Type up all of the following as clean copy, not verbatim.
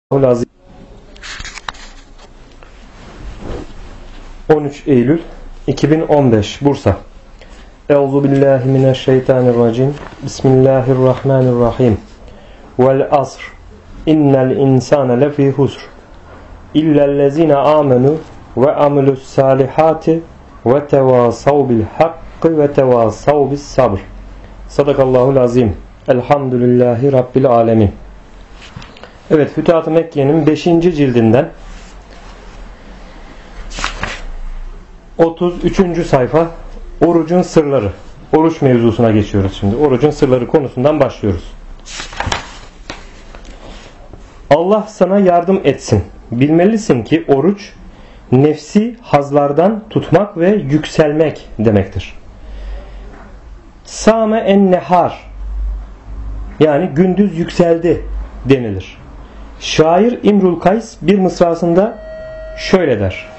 Lazım. 13 Eylül 2015 Bursa. Euzubillahimineşşeytanirracim. Bismillahirrahmanirrahim. Vel asr. İnnel insane lefî husr. İllellezine amenu ve amilus salihati ve tevasav bil hakkı ve tevasav bis sabr. Sadakallahul azim. Elhamdülillahi Rabbil alemin. Evet, Fütuhat-ı Mekke'nin 5. cildinden 33. sayfa orucun sırları. Oruç mevzusuna geçiyoruz şimdi. Orucun sırları konusundan başlıyoruz. Allah sana yardım etsin. Bilmelisin ki oruç nefsi hazlardan tutmak ve yükselmek demektir. Sâme en nehar, yani gündüz yükseldi denilir. Şair İmrul Kays bir mısrasında şöyle der.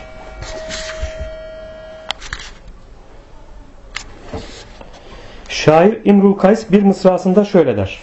Şair İmrul Kays bir mısrasında şöyle der.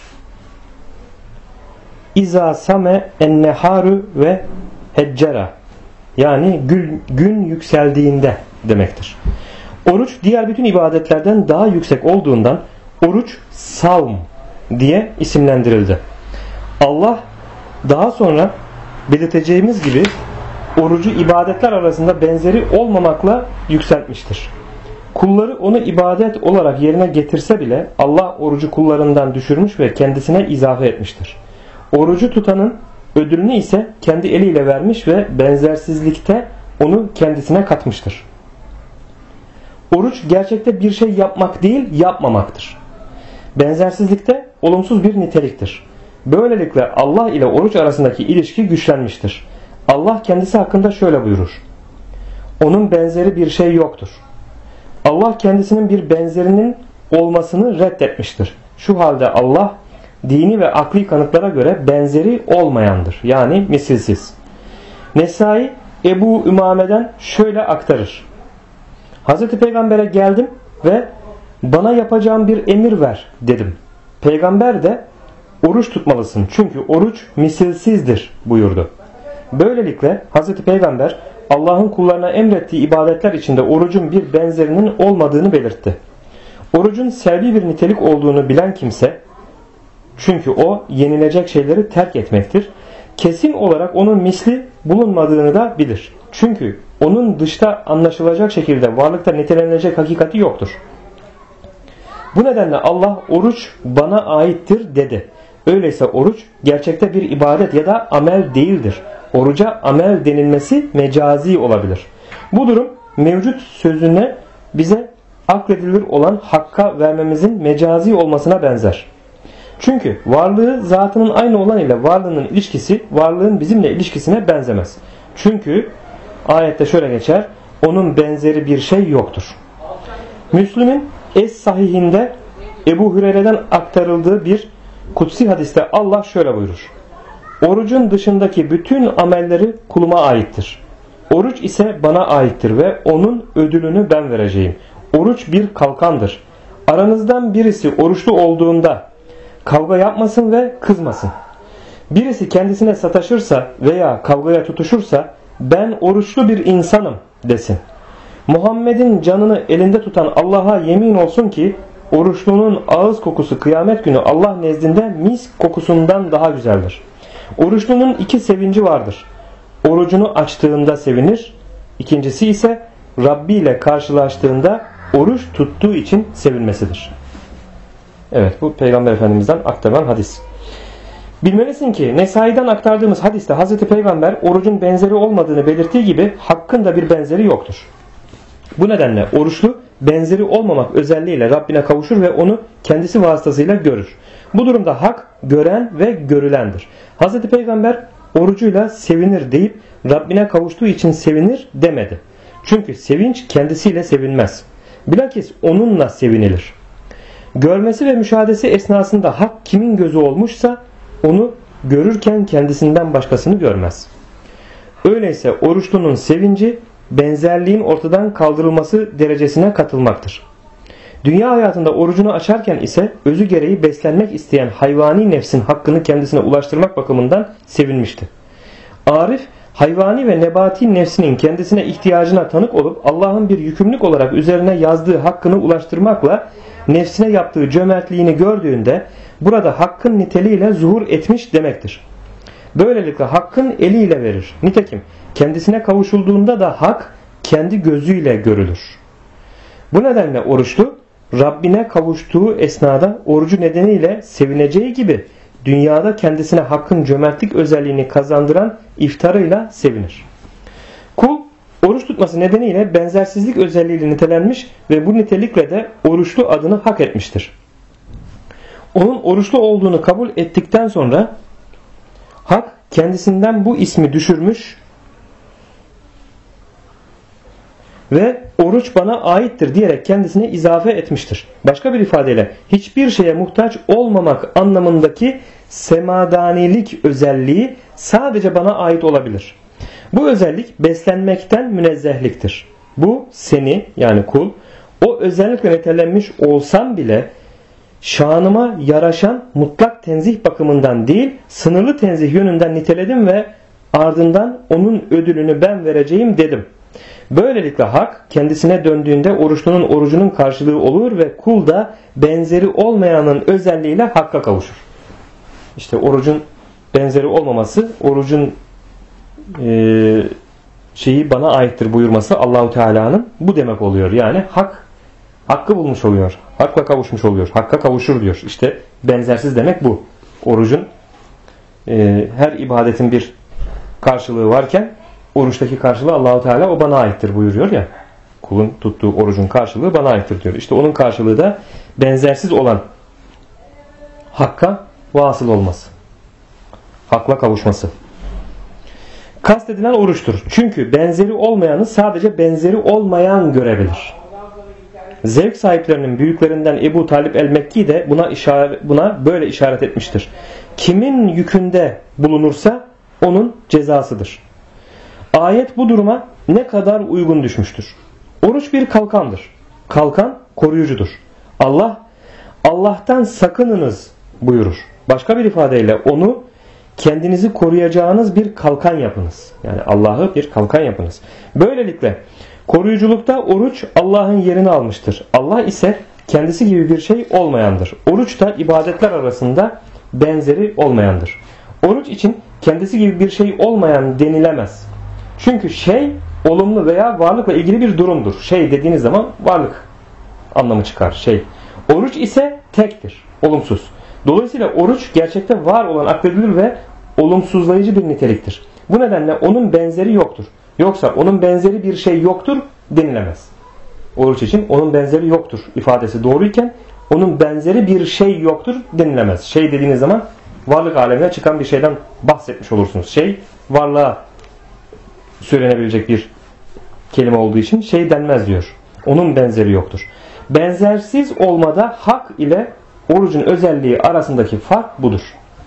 İza same en neharu ve heccera, yani gün yükseldiğinde demektir. Oruç diğer bütün ibadetlerden daha yüksek olduğundan oruç savm diye isimlendirildi. Allah daha sonra belirteceğimiz gibi orucu ibadetler arasında benzeri olmamakla yükseltmiştir. Kulları onu ibadet olarak yerine getirse bile Allah orucu kullarından düşürmüş ve kendisine izafe etmiştir. Orucu tutanın ödülünü ise kendi eliyle vermiş ve benzersizlikte onu kendisine katmıştır. Oruç gerçekte bir şey yapmak değil, yapmamaktır. Benzersizlikte olumsuz bir niteliktir. Böylelikle Allah ile oruç arasındaki ilişki güçlenmiştir. Allah kendisi hakkında şöyle buyurur. Onun benzeri bir şey yoktur. Allah kendisinin bir benzerinin olmasını reddetmiştir. Şu halde Allah dini ve akli kanıtlara göre benzeri olmayandır. Yani misilsiz. Nesai Ebu Ümame'den şöyle aktarır. Hazreti Peygamber'e geldim ve bana yapacağım bir emir ver dedim. Peygamber de oruç tutmalısın çünkü oruç misilsizdir buyurdu. Böylelikle Hazreti Peygamber Allah'ın kullarına emrettiği ibadetler içinde orucun bir benzerinin olmadığını belirtti. Orucun selbi bir nitelik olduğunu bilen kimse, çünkü o yenilecek şeyleri terk etmektir, kesin olarak onun misli bulunmadığını da bilir. Çünkü onun dışta anlaşılacak şekilde varlıkta nitelenilecek hakikati yoktur. Bu nedenle Allah oruç bana aittir dedi. Öyleyse oruç gerçekte bir ibadet ya da amel değildir. Oruca amel denilmesi mecazi olabilir. Bu durum mevcut sözüne bize akledilir olan hakka vermemizin mecazi olmasına benzer. Çünkü varlığı zatının aynı olan ile varlığının ilişkisi varlığın bizimle ilişkisine benzemez. Çünkü ayette şöyle geçer. Onun benzeri bir şey yoktur. Müslüm'ün Es-Sahihinde Ebu Hureyre'den aktarıldığı bir kutsi hadiste Allah şöyle buyurur. Orucun dışındaki bütün amelleri kuluma aittir. Oruç ise bana aittir ve onun ödülünü ben vereceğim. Oruç bir kalkandır. Aranızdan birisi oruçlu olduğunda kavga yapmasın ve kızmasın. Birisi kendisine sataşırsa veya kavgaya tutuşursa ben oruçlu bir insanım desin. Muhammed'in canını elinde tutan Allah'a yemin olsun ki oruçlunun ağız kokusu kıyamet günü Allah nezdinde mis kokusundan daha güzeldir. Oruçlunun iki sevinci vardır. Orucunu açtığında sevinir. İkincisi ise Rabbi ile karşılaştığında oruç tuttuğu için sevinmesidir. Evet, bu Peygamber Efendimiz'den aktarılan hadis. Bilmelisin ki Nesai'den aktardığımız hadiste Hazreti Peygamber orucun benzeri olmadığını belirttiği gibi hakkın da bir benzeri yoktur. Bu nedenle oruçlu benzeri olmamak özelliğiyle Rabbine kavuşur ve onu kendisi vasıtasıyla görür. Bu durumda hak gören ve görülendir. Hazreti Peygamber orucuyla sevinir deyip Rabbine kavuştuğu için sevinir demedi. Çünkü sevinç kendisiyle sevinmez. Bilakis onunla sevinilir. Görmesi ve müşahadesi esnasında hak kimin gözü olmuşsa onu görürken kendisinden başkasını görmez. Öyleyse oruçlunun sevinci benzerliğin ortadan kaldırılması derecesine katılmaktır. Dünya hayatında orucunu açarken ise özü gereği beslenmek isteyen hayvani nefsin hakkını kendisine ulaştırmak bakımından sevinmişti. Arif, hayvani ve nebati nefsinin kendisine ihtiyacına tanık olup Allah'ın bir yükümlülük olarak üzerine yazdığı hakkını ulaştırmakla nefsine yaptığı cömertliğini gördüğünde burada hakkın niteliğiyle zuhur etmiş demektir. Böylelikle hakkın eliyle verir. Nitekim kendisine kavuşulduğunda da hak kendi gözüyle görülür. Bu nedenle oruçlu Rabbine kavuştuğu esnada orucu nedeniyle sevineceği gibi dünyada kendisine hakkın cömertlik özelliğini kazandıran iftarıyla sevinir. Kul oruç tutması nedeniyle benzersizlik özelliğiyle nitelenmiş ve bu nitelikle de oruçlu adını hak etmiştir. Onun oruçlu olduğunu kabul ettikten sonra hak kendisinden bu ismi düşürmüş ve oruç bana aittir diyerek kendisine izafe etmiştir. Başka bir ifadeyle hiçbir şeye muhtaç olmamak anlamındaki semadanilik özelliği sadece bana ait olabilir. Bu özellik beslenmekten münezzehliktir. Bu seni yani kul o özellikle nitelenmiş olsam bile şanıma yaraşan mutlak tenzih bakımından değil sınırlı tenzih yönünden niteledim ve ardından onun ödülünü ben vereceğim dedim. Böylelikle hak kendisine döndüğünde oruçlunun orucunun karşılığı olur ve kul da benzeri olmayanın özelliğiyle hakka kavuşur. İşte orucun benzeri olmaması, orucun şeyi bana aittir buyurması Allahu Teala'nın bu demek oluyor. Yani hakkı bulmuş oluyor. Hakla kavuşmuş oluyor. Hakka kavuşur diyor. İşte benzersiz demek bu. Orucun her ibadetin bir karşılığı varken oruçtaki karşılığı Allahu Teala o bana aittir buyuruyor ya. Kulun tuttuğu orucun karşılığı bana aittir diyor. İşte onun karşılığı da benzersiz olan hakka vasıl olması. Hakla kavuşması. Kastedilen oruçtur. Çünkü benzeri olmayanı sadece benzeri olmayan görebilir. Zevk sahiplerinin büyüklerinden Ebu Talib el-Mekki de buna böyle işaret etmiştir. Kimin yükünde bulunursa onun cezasıdır. Ayet bu duruma ne kadar uygun düşmüştür. Oruç bir kalkandır. Kalkan koruyucudur. Allah'tan sakınınız buyurur. Başka bir ifadeyle onu kendinizi koruyacağınız bir kalkan yapınız. Yani Allah'ı bir kalkan yapınız. Böylelikle koruyuculukta oruç Allah'ın yerini almıştır. Allah ise kendisi gibi bir şey olmayandır. Oruç da ibadetler arasında benzeri olmayandır. Oruç için kendisi gibi bir şey olmayan denilemez. Çünkü şey olumlu veya varlıkla ilgili bir durumdur. Şey dediğiniz zaman varlık anlamı çıkar. Şey. Oruç ise tektir. Olumsuz. Dolayısıyla oruç gerçekte var olan akledilir ve olumsuzlayıcı bir niteliktir. Bu nedenle onun benzeri yoktur. Yoksa onun benzeri bir şey yoktur denilemez. Oruç için onun benzeri yoktur ifadesi doğruyken onun benzeri bir şey yoktur denilemez. Şey dediğiniz zaman varlık alemine çıkan bir şeyden bahsetmiş olursunuz. Şey varlığa söylenebilecek bir kelime olduğu için şey denmez diyor. Onun benzeri yoktur. Benzersiz olmada hak ile orucun özelliği arasındaki fark budur.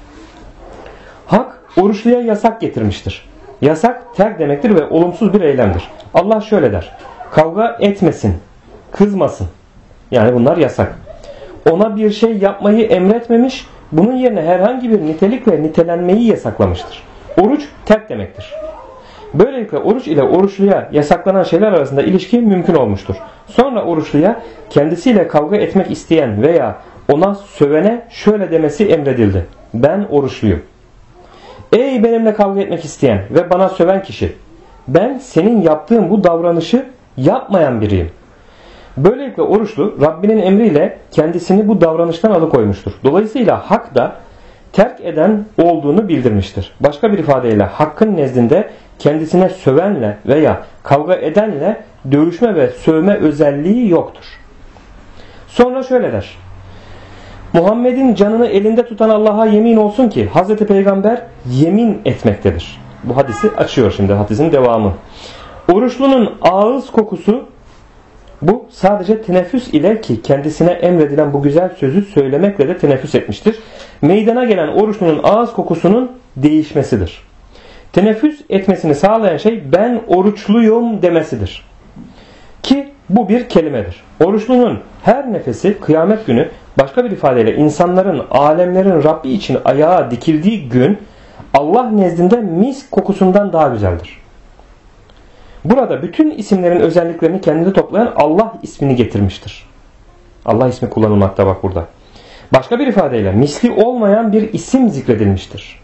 Hak oruçluya yasak getirmiştir. Yasak terk demektir ve olumsuz bir eylemdir. Allah şöyle der. Kavga etmesin, kızmasın. Yani bunlar yasak. Ona bir şey yapmayı emretmemiş, bunun yerine herhangi bir nitelikle nitelenmeyi yasaklamıştır. Oruç terk demektir. Böylelikle oruç ile oruçluya yasaklanan şeyler arasında ilişki mümkün olmuştur. Sonra oruçluya kendisiyle kavga etmek isteyen veya ona sövene şöyle demesi emredildi. Ben oruçluyum. Ey benimle kavga etmek isteyen ve bana söven kişi, ben senin yaptığın bu davranışı yapmayan biriyim. Böylelikle oruçlu Rabbinin emriyle kendisini bu davranıştan alıkoymuştur. Dolayısıyla hak da terk eden olduğunu bildirmiştir. Başka bir ifadeyle hakkın nezdinde kendisine sövenle veya kavga edenle dövüşme ve sövme özelliği yoktur. Sonra şöyle der. Muhammed'in canını elinde tutan Allah'a yemin olsun ki Hazreti Peygamber yemin etmektedir. Bu hadisi açıyor şimdi, hadisin devamı. Oruçlunun ağız kokusu, bu sadece teneffüs ile ki kendisine emredilen bu güzel sözü söylemekle de teneffüs etmiştir. Meydana gelen oruçlunun ağız kokusunun değişmesidir. Teneffüs etmesini sağlayan şey ben oruçluyum demesidir. Ki bu bir kelimedir. Oruçlunun her nefesi kıyamet günü, başka bir ifadeyle insanların, alemlerin Rabbi için ayağa dikildiği gün Allah nezdinde misk kokusundan daha güzeldir. Burada bütün isimlerin özelliklerini kendinde toplayan Allah ismini getirmiştir. Allah ismi kullanılmakta bak burada. Başka bir ifadeyle misli olmayan bir isim zikredilmiştir.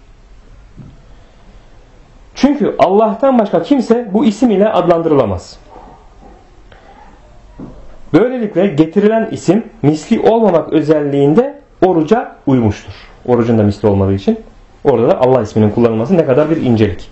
Çünkü Allah'tan başka kimse bu isim ile adlandırılamaz. Böylelikle getirilen isim misli olmamak özelliğinde oruca uymuştur. Orucun da misli olmadığı için orada da Allah isminin kullanılması ne kadar bir incelik.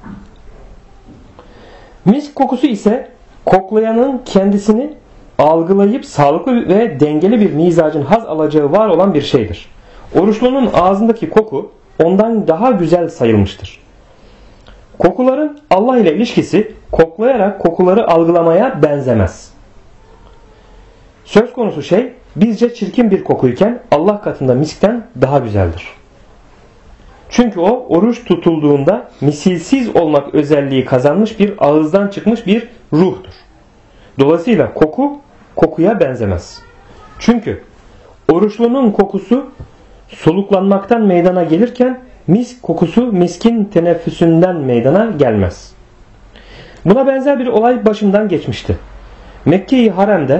Misk kokusu ise koklayanın kendisini algılayıp sağlıklı ve dengeli bir mizacın haz alacağı var olan bir şeydir. Oruçlunun ağzındaki koku ondan daha güzel sayılmıştır. Kokuların Allah ile ilişkisi koklayarak kokuları algılamaya benzemez. Söz konusu şey bizce çirkin bir kokuyken Allah katında miskten daha güzeldir. Çünkü o oruç tutulduğunda misilsiz olmak özelliği kazanmış bir ağızdan çıkmış bir ruhtur. Dolayısıyla koku kokuya benzemez. Çünkü oruçlunun kokusu soluklanmaktan meydana gelirken misk kokusu miskin teneffüsünden meydana gelmez. Buna benzer bir olay başımdan geçmişti. Mekke-i Harem'de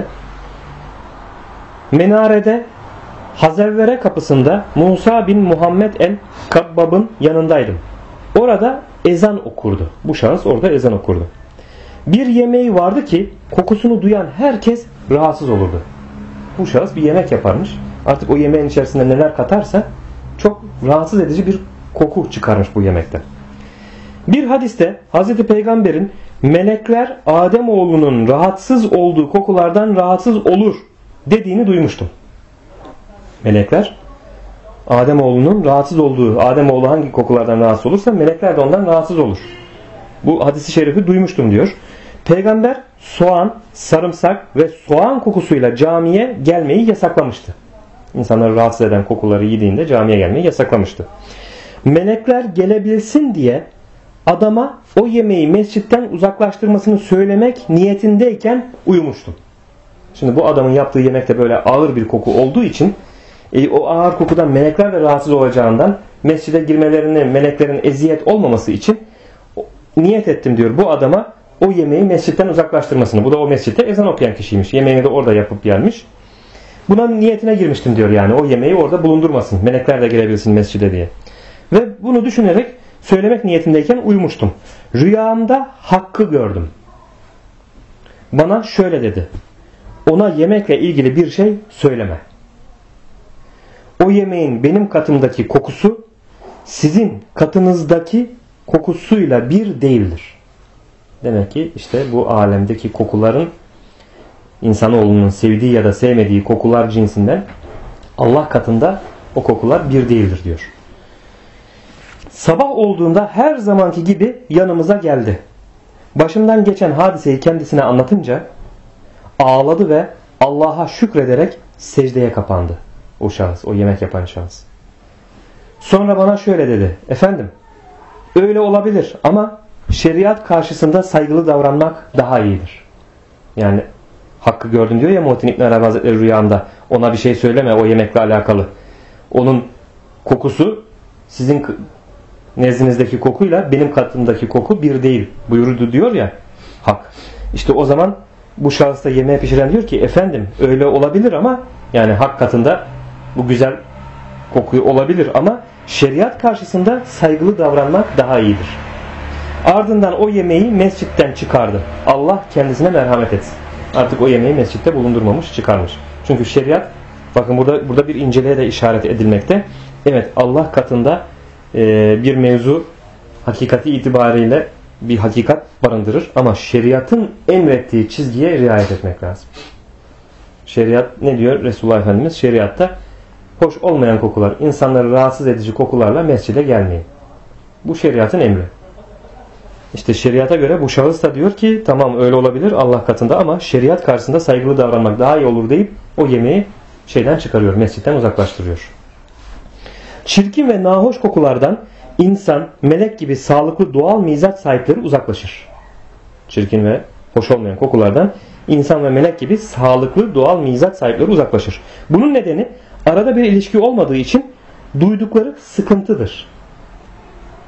menarede Hazevvere kapısında Musa bin Muhammed el-Kabbab'ın yanındaydım. Orada ezan okurdu. Bu şahıs orada ezan okurdu. Bir yemeği vardı ki kokusunu duyan herkes rahatsız olurdu. Bu şahıs bir yemek yaparmış. Artık o yemeğin içerisinde neler katarsa çok rahatsız edici bir koku çıkarmış bu yemekten. Bir hadiste Hazreti Peygamber'in melekler Ademoğlunun rahatsız olduğu kokulardan rahatsız olur dediğini duymuştum. Melekler Ademoğlunun rahatsız olduğu, Ademoğlu hangi kokulardan rahatsız olursa melekler de ondan rahatsız olur. Bu hadisi şerifi duymuştum diyor. Peygamber soğan, sarımsak ve soğan kokusuyla camiye gelmeyi yasaklamıştı. İnsanları rahatsız eden kokuları yediğinde camiye gelmeyi yasaklamıştı. Melekler gelebilsin diye adama o yemeği mescitten uzaklaştırmasını söylemek niyetindeyken uyumuştum. Şimdi bu adamın yaptığı yemekte böyle ağır bir koku olduğu için o ağır kokudan melekler de rahatsız olacağından mescide girmelerine meleklerin eziyet olmaması için niyet ettim diyor bu adama o yemeği mescitten uzaklaştırmasını. Bu da o mescitte ezan okuyan kişiymiş. Yemeğini de orada yapıp gelmiş. Buna niyetine girmiştim diyor yani. O yemeği orada bulundurmasın. Melekler de girebilsin mescide diye. Ve bunu düşünerek söylemek niyetindeyken uyumuştum. Rüyamda Hakk'ı gördüm. Bana şöyle dedi. Ona yemekle ilgili bir şey söyleme. O yemeğin benim katımdaki kokusu sizin katınızdaki kokusuyla bir değildir. Demek ki işte bu alemdeki kokuların insanoğlunun sevdiği ya da sevmediği kokular cinsinden Allah katında o kokular bir değildir diyor. Sabah olduğunda her zamanki gibi yanımıza geldi. Başımdan geçen hadiseyi kendisine anlatınca ağladı ve Allah'a şükrederek secdeye kapandı. O şahıs, o yemek yapan şahıs. Sonra bana şöyle dedi. Efendim, öyle olabilir ama şeriat karşısında saygılı davranmak daha iyidir. Yani Hakk'ı gördüm diyor ya Muhittin İbn Arabi Hazretleri rüyamda. Ona bir şey söyleme o yemekle alakalı. Onun kokusu sizin nezdinizdeki kokuyla benim katımdaki koku bir değil buyurdu diyor ya Hak. İşte o zaman bu şahıs da yemeği pişiren diyor ki efendim öyle olabilir ama yani Hak katında bu güzel kokuyu olabilir ama şeriat karşısında saygılı davranmak daha iyidir. Ardından o yemeği mescitten çıkardı. Allah kendisine merhamet etsin. Artık o yemeği mescitte bulundurmamış, çıkarmış. Çünkü şeriat, bakın burada bir inceliğe de işaret edilmekte. Evet, Allah katında bir mevzu hakikati itibariyle bir hakikat barındırır ama şeriatın emrettiği çizgiye riayet etmek lazım. Şeriat ne diyor Resulullah Efendimiz? Şeriatta hoş olmayan kokular, insanları rahatsız edici kokularla mescide gelmeyin. Bu şeriatın emri. İşte şeriata göre bu şahıs da diyor ki tamam öyle olabilir Allah katında ama şeriat karşısında saygılı davranmak daha iyi olur deyip o yemeği şeyden çıkarıyor, mescitten uzaklaştırıyor. Çirkin ve nahoş kokulardan insan, melek gibi sağlıklı doğal mizaç sahipleri uzaklaşır. Çirkin ve hoş olmayan kokulardan insan ve melek gibi sağlıklı doğal mizaç sahipleri uzaklaşır. Bunun nedeni arada bir ilişki olmadığı için duydukları sıkıntıdır.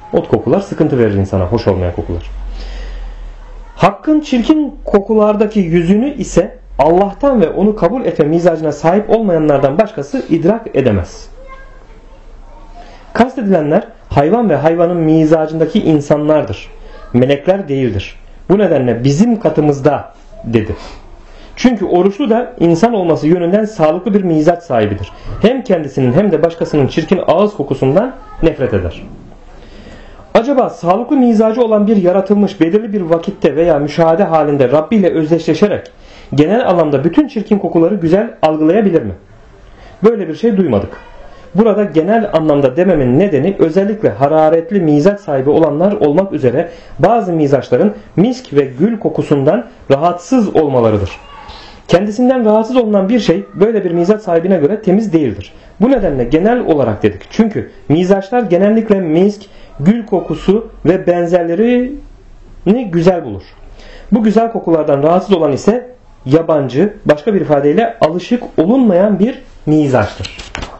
O kokular sıkıntı verir insana, hoş olmayan kokular. Hakkın çirkin kokulardaki yüzünü ise Allah'tan ve onu kabul etme mizacına sahip olmayanlardan başkası idrak edemez. Kastedilenler hayvan ve hayvanın mizacındaki insanlardır. Melekler değildir. Bu nedenle bizim katımızda dedi. Çünkü oruçlu da insan olması yönünden sağlıklı bir mizaç sahibidir. Hem kendisinin hem de başkasının çirkin ağız kokusundan nefret eder. Acaba sağlıklı mizacı olan bir yaratılmış belirli bir vakitte veya müşahede halinde Rabbi ile özdeşleşerek genel anlamda bütün çirkin kokuları güzel algılayabilir mi? Böyle bir şey duymadık. Burada genel anlamda dememin nedeni özellikle hararetli mizaç sahibi olanlar olmak üzere bazı mizaçların misk ve gül kokusundan rahatsız olmalarıdır. Kendisinden rahatsız olunan bir şey böyle bir mizaç sahibine göre temiz değildir. Bu nedenle genel olarak dedik. Çünkü mizaçlar genellikle misk, gül kokusu ve benzerlerini güzel bulur. Bu güzel kokulardan rahatsız olan ise yabancı, başka bir ifadeyle alışık olunmayan bir mizaçtır.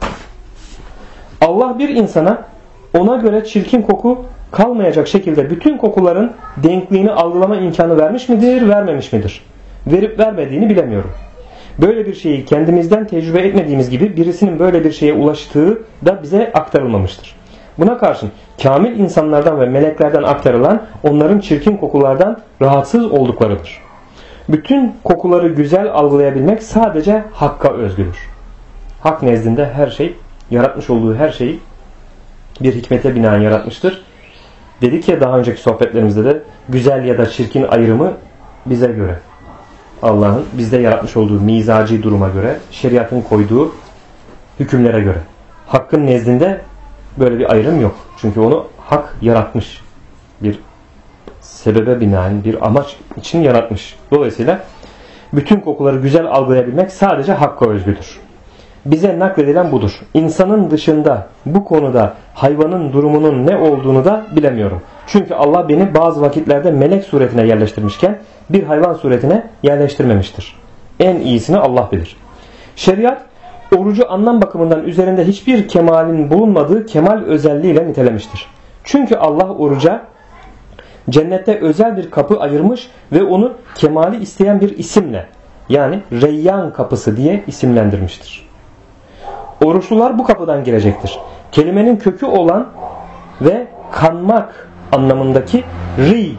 Allah bir insana ona göre çirkin koku kalmayacak şekilde bütün kokuların denkliğini algılama imkanı vermiş midir, vermemiş midir? Verip vermediğini bilemiyorum. Böyle bir şeyi kendimizden tecrübe etmediğimiz gibi birisinin böyle bir şeye ulaştığı da bize aktarılmamıştır. Buna karşın kamil insanlardan ve meleklerden aktarılan onların çirkin kokulardan rahatsız olduklarıdır. Bütün kokuları güzel algılayabilmek sadece Hakk'a özgüdür. Hak nezdinde her şey, yaratmış olduğu her şeyi bir hikmete binaen yaratmıştır. Dedik ya daha önceki sohbetlerimizde de güzel ya da çirkin ayrımı bize göre. Allah'ın bizde yaratmış olduğu mizaci duruma göre, şeriatın koyduğu hükümlere göre. Hakkın nezdinde böyle bir ayrım yok. Çünkü onu Hak yaratmış. Bir sebebe binaen, bir amaç için yaratmış. Dolayısıyla bütün kokuları güzel algılayabilmek sadece Hakk'a özgüdür. Bize nakledilen budur. İnsanın dışında bu konuda hayvanın durumunun ne olduğunu da bilemiyorum. Çünkü Allah beni bazı vakitlerde melek suretine yerleştirmişken bir hayvan suretine yerleştirmemiştir. En iyisini Allah bilir. Şeriat orucu anlam bakımından üzerinde hiçbir kemalin bulunmadığı kemal özelliğiyle nitelemiştir. Çünkü Allah oruca cennette özel bir kapı ayırmış ve onu kemali isteyen bir isimle, yani Reyyan kapısı diye isimlendirmiştir. Oruçlular bu kapıdan girecektir. Kelimenin kökü olan ve kanmak anlamındaki ri,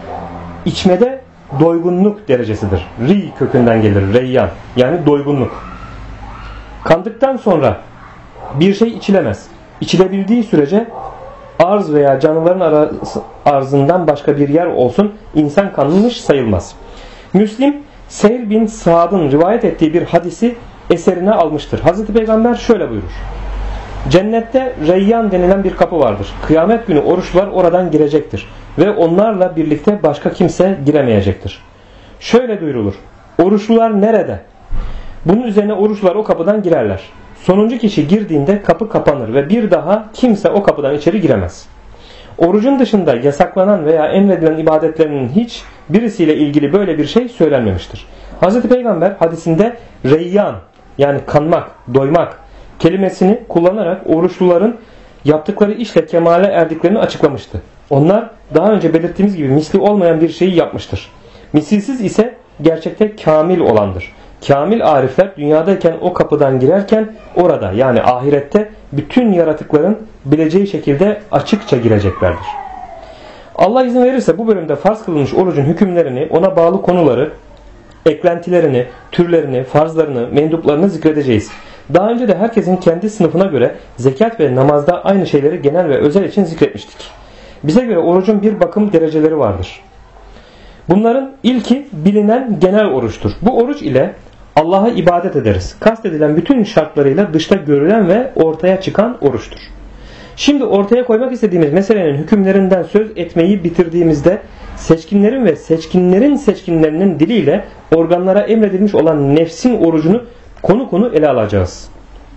içmede doygunluk derecesidir. Ri kökünden gelir, reyyan, yani doygunluk. Kandıktan sonra bir şey içilemez. İçilebildiği sürece arz veya canlıların arzından başka bir yer olsun insan kanmış sayılmaz. Müslim, Seyl bin Sa'd'ın rivayet ettiği bir hadisi eserine almıştır. Hazreti Peygamber şöyle buyurur. Cennette Reyyan denilen bir kapı vardır. Kıyamet günü oruçlular oradan girecektir. Ve onlarla birlikte başka kimse giremeyecektir. Şöyle duyurulur. Oruçlular nerede? Bunun üzerine oruçlular o kapıdan girerler. Sonuncu kişi girdiğinde kapı kapanır ve bir daha kimse o kapıdan içeri giremez. Orucun dışında yasaklanan veya emredilen ibadetlerinin hiç birisiyle ilgili böyle bir şey söylenmemiştir. Hazreti Peygamber hadisinde Reyyan, yani kanmak, doymak kelimesini kullanarak oruçluların yaptıkları işle kemale erdiklerini açıklamıştı. Onlar daha önce belirttiğimiz gibi misli olmayan bir şeyi yapmıştır. Misilsiz ise gerçekte kamil olandır. Kamil arifler dünyadayken o kapıdan girerken orada, yani ahirette bütün yaratıkların bileceği şekilde açıkça gireceklerdir. Allah izin verirse bu bölümde farz kılınmış orucun hükümlerini, ona bağlı konuları, eklentilerini, türlerini, farzlarını, menduplarını zikredeceğiz. Daha önce de herkesin kendi sınıfına göre zekat ve namazda aynı şeyleri genel ve özel için zikretmiştik. Bize göre orucun bir bakım dereceleri vardır. Bunların ilki bilinen genel oruçtur. Bu oruç ile Allah'a ibadet ederiz. Kastedilen bütün şartlarıyla dışta görülen ve ortaya çıkan oruçtur. Şimdi ortaya koymak istediğimiz meselenin hükümlerinden söz etmeyi bitirdiğimizde seçkinlerin ve seçkinlerinin diliyle organlara emredilmiş olan nefsin orucunu konu konu ele alacağız.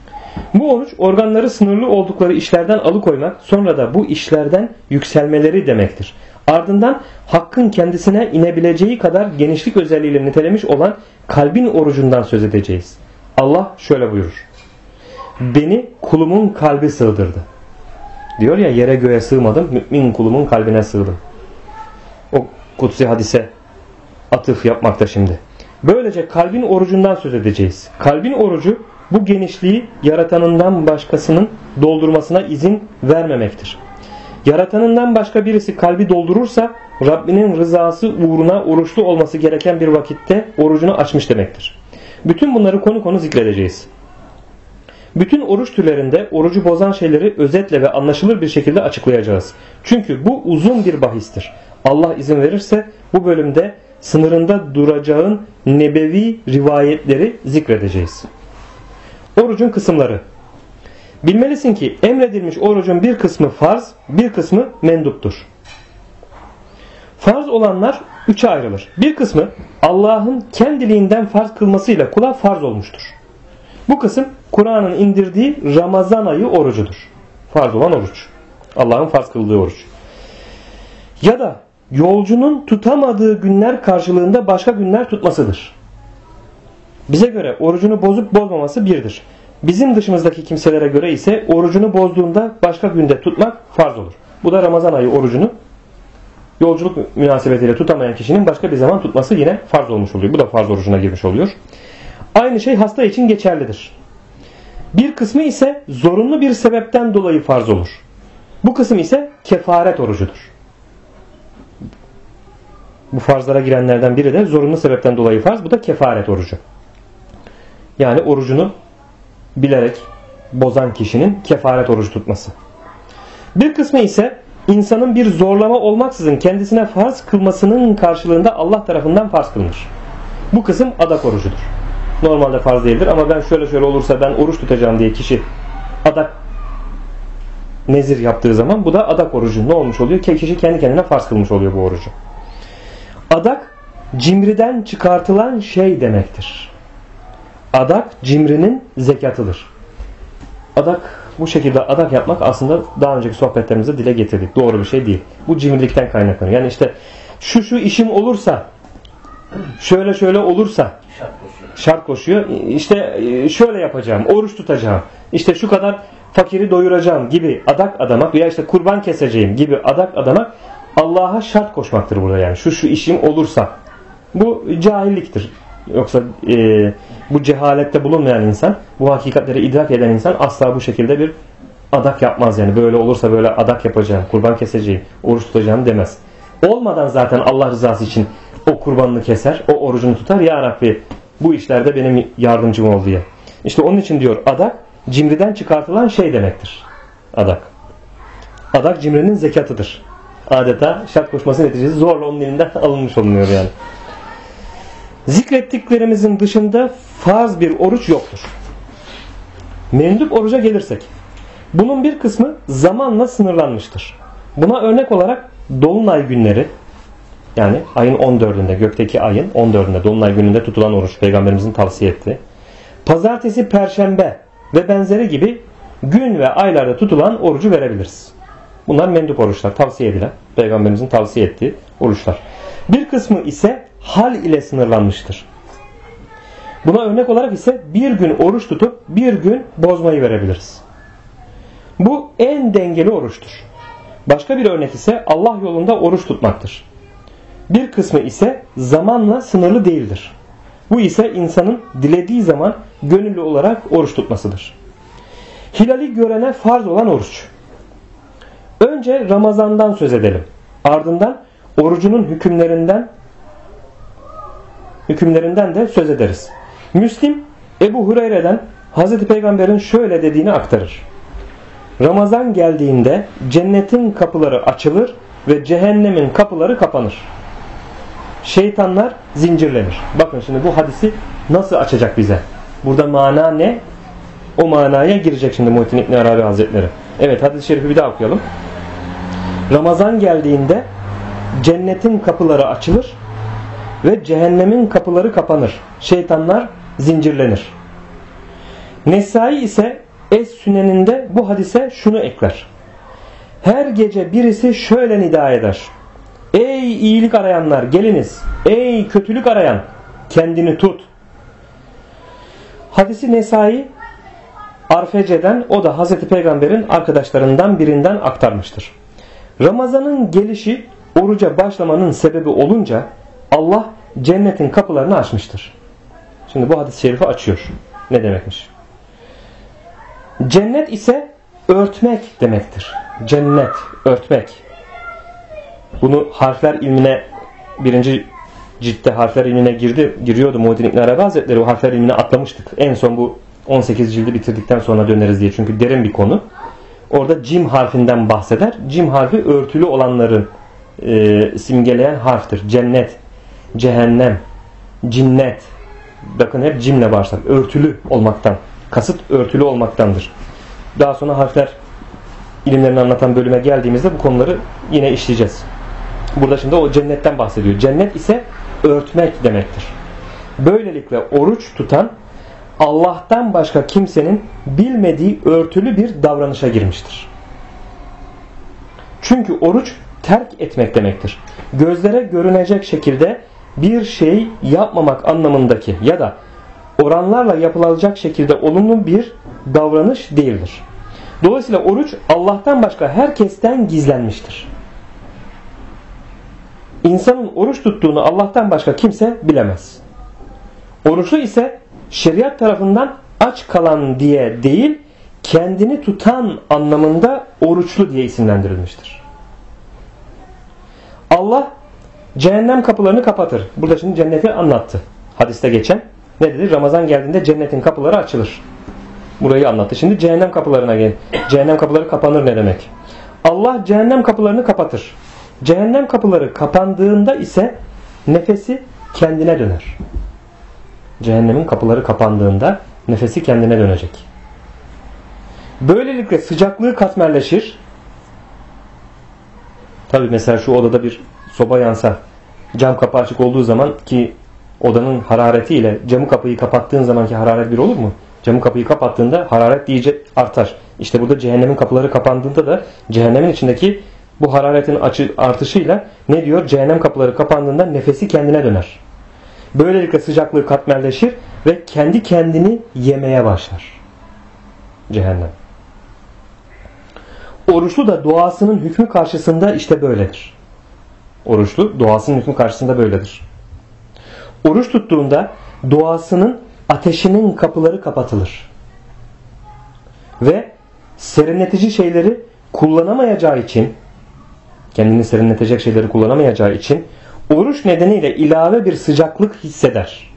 Bu oruç organları sınırlı oldukları işlerden alıkoymak, sonra da bu işlerden yükselmeleri demektir. Ardından Hakk'ın kendisine inebileceği kadar genişlik özelliğiyle nitelemiş olan kalbin orucundan söz edeceğiz. Allah şöyle buyurur. Beni kulumun kalbi sığdırdı. Diyor ya, yere göğe sığmadım, mümin kulumun kalbine sığdım. O kutsi hadise atıf yapmakta şimdi. Böylece kalbin orucundan söz edeceğiz. Kalbin orucu bu genişliği yaratanından başkasının doldurmasına izin vermemektir. Yaratanından başka birisi kalbi doldurursa Rabbinin rızası uğruna oruçlu olması gereken bir vakitte orucunu açmış demektir. Bütün bunları konu konu zikredeceğiz. Bütün oruç türlerinde orucu bozan şeyleri özetle ve anlaşılır bir şekilde açıklayacağız. Çünkü bu uzun bir bahistir. Allah izin verirse bu bölümde sınırında duracağın nebevi rivayetleri zikredeceğiz. Orucun kısımları. Bilmelisin ki emredilmiş orucun bir kısmı farz, bir kısmı menduptur. Farz olanlar üçe ayrılır. Bir kısmı Allah'ın kendiliğinden farz kılmasıyla kula farz olmuştur. Bu kısım Kur'an'ın indirdiği Ramazan ayı orucudur. Farz olan oruç. Allah'ın farz kıldığı oruç. Ya da yolcunun tutamadığı günler karşılığında başka günler tutmasıdır. Bize göre orucunu bozup bozmaması birdir. Bizim dışımızdaki kimselere göre ise orucunu bozduğunda başka günde tutmak farz olur. Bu da Ramazan ayı orucunu yolculuk münasebetiyle tutamayan kişinin başka bir zaman tutması yine farz olmuş oluyor. Bu da farz orucuna girmiş oluyor. Aynı şey hasta için geçerlidir. Bir kısmı ise zorunlu bir sebepten dolayı farz olur. Bu kısım ise kefaret orucudur. Bu farzlara girenlerden biri de zorunlu sebepten dolayı farz. Bu da kefaret orucu. Yani orucunu bilerek bozan kişinin kefaret orucu tutması. Bir kısmı ise insanın bir zorlama olmaksızın kendisine farz kılmasının karşılığında Allah tarafından farz kılınır. Bu kısım adak orucudur. Normalde farz değildir ama ben şöyle olursa ben oruç tutacağım diye kişi adak nezir yaptığı zaman bu da adak orucu. Ne olmuş oluyor? Kişi kendi kendine farz kılmış oluyor bu orucu. Adak cimriden çıkartılan şey demektir. Adak cimrinin zekatıdır. Adak, bu şekilde adak yapmak aslında daha önceki sohbetlerimizde dile getirdik. Doğru bir şey değil. Bu cimrilikten kaynaklanıyor. Yani işte şu işim olursa, şöyle olursa şart koşuyor. İşte şöyle yapacağım, oruç tutacağım. İşte şu kadar fakiri doyuracağım gibi adak adamak veya işte kurban keseceğim gibi adak adamak Allah'a şart koşmaktır burada yani. Şu işim olursa. Bu cahilliktir. Yoksa bu cehalette bulunmayan insan, bu hakikatleri idrak eden insan asla bu şekilde bir adak yapmaz yani. Böyle olursa böyle adak yapacağım, kurban keseceğim, oruç tutacağım demez. Olmadan zaten Allah rızası için o kurbanını keser, o orucunu tutar. Ya Rabbi bu işlerde benim yardımcım ol diye. İşte onun için diyor adak cimriden çıkartılan şey demektir. Adak. Adak cimrinin zekatıdır. Adeta şart koşması neticesi zorla onun elinden alınmış olunuyor yani. Zikrettiklerimizin dışında farz bir oruç yoktur. Mendup oruca gelirsek, bunun bir kısmı zamanla sınırlanmıştır. Buna örnek olarak dolunay günleri, yani ayın 14'ünde, gökteki ayın 14'ünde dolunay gününde tutulan oruç Peygamberimizin tavsiye ettiği, pazartesi, perşembe ve benzeri gibi gün ve aylarda tutulan orucu verebiliriz. Bunlar mendup oruçlar, tavsiye edilen, Peygamberimizin tavsiye ettiği oruçlar. Bir kısmı ise hal ile sınırlanmıştır. Buna örnek olarak ise bir gün oruç tutup bir gün bozmayı verebiliriz. Bu en dengeli oruçtur. Başka bir örnek ise Allah yolunda oruç tutmaktır. Bir kısmı ise zamanla sınırlı değildir. Bu ise insanın dilediği zaman gönüllü olarak oruç tutmasıdır. Hilali görene farz olan oruç. Önce Ramazan'dan söz edelim. Ardından orucunun hükümlerinden de söz ederiz. Müslim Ebu Hureyre'den Hazreti Peygamber'in şöyle dediğini aktarır. Ramazan geldiğinde cennetin kapıları açılır ve cehennemin kapıları kapanır. Şeytanlar zincirlenir. Bakın şimdi bu hadisi nasıl açacak bize? Burada mana ne? O manaya girecek şimdi Muhittin İbn Arabi Hazretleri. Evet, hadis-i şerifi bir daha okuyalım. Ramazan geldiğinde cennetin kapıları açılır ve cehennemin kapıları kapanır. Şeytanlar zincirlenir. Nesai ise Es-Sünen'inde bu hadise şunu ekler. Her gece birisi şöyle nida eder. Ey iyilik arayanlar geliniz. Ey kötülük arayan kendini tut. Hadisi Nesai Arfece'den, o da Hazreti Peygamber'in arkadaşlarından birinden aktarmıştır. Ramazan'ın gelişi oruca başlamanın sebebi olunca Allah cennetin kapılarını açmıştır. Şimdi bu hadis-i şerifi açıyor. Ne demekmiş? Cennet ise örtmek demektir. Cennet, örtmek. Bunu harfler ilmine, birinci ciltte harfler ilmine giriyordu Muhyiddin İbn Arabi Hazretleri. O harfler ilmine atlamıştık. En son bu 18 cildi bitirdikten sonra döneriz diye. Çünkü derin bir konu. Orada cim harfinden bahseder. Cim harfi örtülü olanların simgeleyen harftir. Cennet, cehennem, cinnet. Bakın hep cimle başlar. Örtülü olmaktan. Kasıt örtülü olmaktandır. Daha sonra harfler ilimlerini anlatan bölüme geldiğimizde bu konuları yine işleyeceğiz. Burada şimdi o cennetten bahsediyor. Cennet ise örtmek demektir. Böylelikle oruç tutan Allah'tan başka kimsenin bilmediği örtülü bir davranışa girmiştir. Çünkü oruç terk etmek demektir. Gözlere görünecek şekilde bir şey yapmamak anlamındaki ya da oranlarla yapılacak şekilde olumlu bir davranış değildir. Dolayısıyla oruç Allah'tan başka herkesten gizlenmiştir. İnsanın oruç tuttuğunu Allah'tan başka kimse bilemez. Oruçlu ise şeriat tarafından aç kalan diye değil, kendini tutan anlamında oruçlu diye isimlendirilmiştir. Allah cehennem kapılarını kapatır. Burada şimdi cenneti anlattı. Hadiste geçen ne dedi? Ramazan geldiğinde cennetin kapıları açılır. Burayı anlattı. Şimdi cehennem kapılarına gel. Cehennem kapıları kapanır ne demek? Allah cehennem kapılarını kapatır. Cehennem kapıları kapandığında ise nefesi kendine döner. Cehennemin kapıları kapandığında nefesi kendine dönecek. Böylelikle sıcaklığı katmerleşir. Tabi mesela şu odada bir soba yansa, cam kapı açık olduğu zaman ki odanın hararetiyle camı kapıyı kapattığın zamanki hararet bir olur mu? Camı kapıyı kapattığında hararet iyice artar. İşte burada cehennemin kapıları kapandığında da cehennemin içindeki bu hararetin artışıyla ne diyor? Cehennem kapıları kapandığında nefesi kendine döner. Böylelikle sıcaklığı katmerleşir ve kendi kendini yemeye başlar. Cehennem. Oruçlu da doğasının hükmü karşısında işte böyledir. Oruçlu doğasının hükmü karşısında böyledir. Oruç tuttuğunda doğasının ateşinin kapıları kapatılır. Ve serinletici şeyleri kullanamayacağı için, kendini serinletecek şeyleri kullanamayacağı için oruç nedeniyle ilave bir sıcaklık hisseder.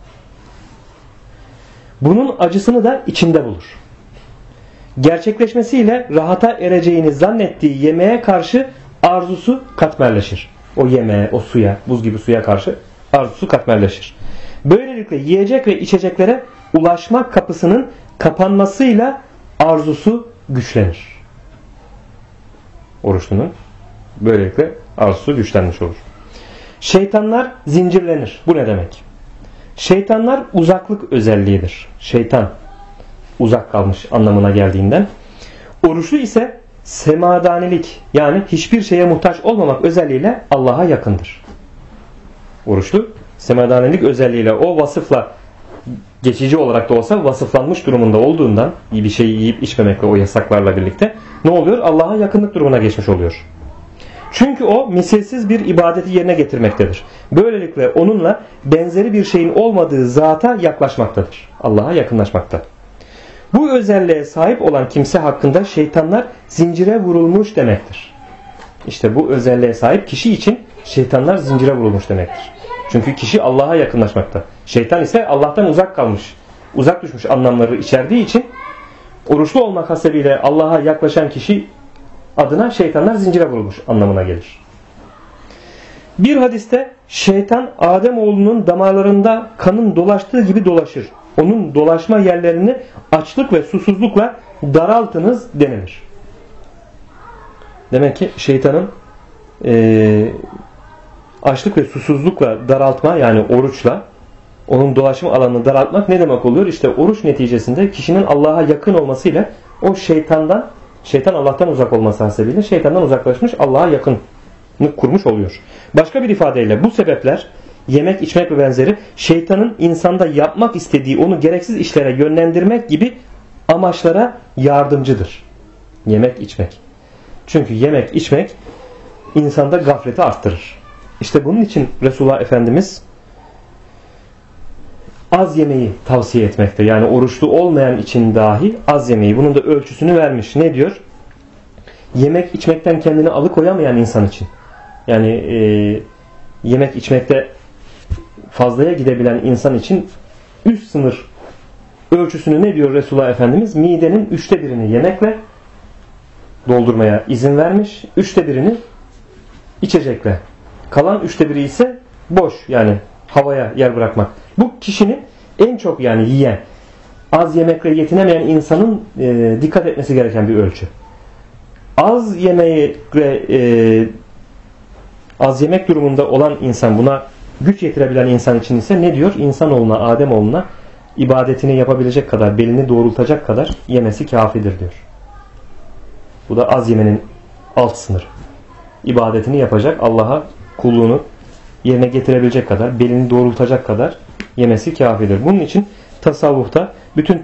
Bunun acısını da içinde bulur. Gerçekleşmesiyle rahata ereceğini zannettiği yemeğe karşı arzusu katmerleşir. O yemeğe, o suya, buz gibi suya karşı arzusu katmerleşir. Böylelikle yiyecek ve içeceklere ulaşmak kapısının kapanmasıyla arzusu güçlenir. Oruçlunun böylelikle arzusu güçlenmiş olur. Şeytanlar zincirlenir. Bu ne demek? Şeytanlar uzaklık özelliğidir. Şeytan uzak kalmış anlamına geldiğinden. Oruçlu ise semadanilik, yani hiçbir şeye muhtaç olmamak özelliğiyle Allah'a yakındır. Oruçlu semadanilik özelliğiyle o vasıfla geçici olarak da olsa vasıflanmış durumunda olduğundan, bir şey yiyip içmemekle, o yasaklarla birlikte ne oluyor? Allah'a yakınlık durumuna geçmiş oluyor. Çünkü o misilsiz bir ibadeti yerine getirmektedir. Böylelikle onunla benzeri bir şeyin olmadığı zata yaklaşmaktadır. Allah'a yakınlaşmakta. Bu özelliğe sahip olan kimse hakkında şeytanlar zincire vurulmuş demektir. İşte bu özelliğe sahip kişi için şeytanlar zincire vurulmuş demektir. Çünkü kişi Allah'a yakınlaşmakta. Şeytan ise Allah'tan uzak kalmış, uzak düşmüş anlamları içerdiği için oruçlu olmak hasebiyle Allah'a yaklaşan kişi adına şeytanlar zincire vurulmuş anlamına gelir. Bir hadiste şeytan Ademoğlunun damarlarında kanın dolaştığı gibi dolaşır. Onun dolaşma yerlerini açlık ve susuzlukla daraltınız denilir. Demek ki şeytanın açlık ve susuzlukla daraltma, yani oruçla onun dolaşma alanını daraltmak ne demek oluyor? İşte oruç neticesinde kişinin Allah'a yakın olmasıyla o şeytan Allah'tan uzak olması hasebiyle şeytandan uzaklaşmış, Allah'a yakınlık kurmuş oluyor. Başka bir ifadeyle bu sebepler, yemek, içmek ve benzeri, şeytanın insanda yapmak istediği onu gereksiz işlere yönlendirmek gibi amaçlara yardımcıdır. Yemek içmek. Çünkü yemek içmek insanda gafleti arttırır. İşte bunun için Resulullah Efendimiz az yemeği tavsiye etmekte. Yani oruçlu olmayan için dahi az yemeği. Bunun da ölçüsünü vermiş. Ne diyor? Yemek içmekten kendini alıkoyamayan insan için. Yani yemek içmekte fazlaya gidebilen insan için üst sınır ölçüsünü ne diyor Resulullah Efendimiz? Midenin 1/3'ini yemekle doldurmaya izin vermiş. 1/3'ini içecekle. Kalan 1/3 ise boş, yani havaya yer bırakmak. Bu kişinin en çok yani yiyen, az yemekle yetinemeyen insanın dikkat etmesi gereken bir ölçü. Az yemek durumunda olan insan, buna güç yetirebilen insan için ise ne diyor? İnsanoğluna, Ademoğluna ibadetini yapabilecek kadar, belini doğrultacak kadar yemesi kafidir diyor. Bu da az yemenin alt sınırı. İbadetini yapacak, Allah'a kulluğunu yerine getirebilecek kadar, belini doğrultacak kadar yemesi kafidir. Bunun için tasavvufta, bütün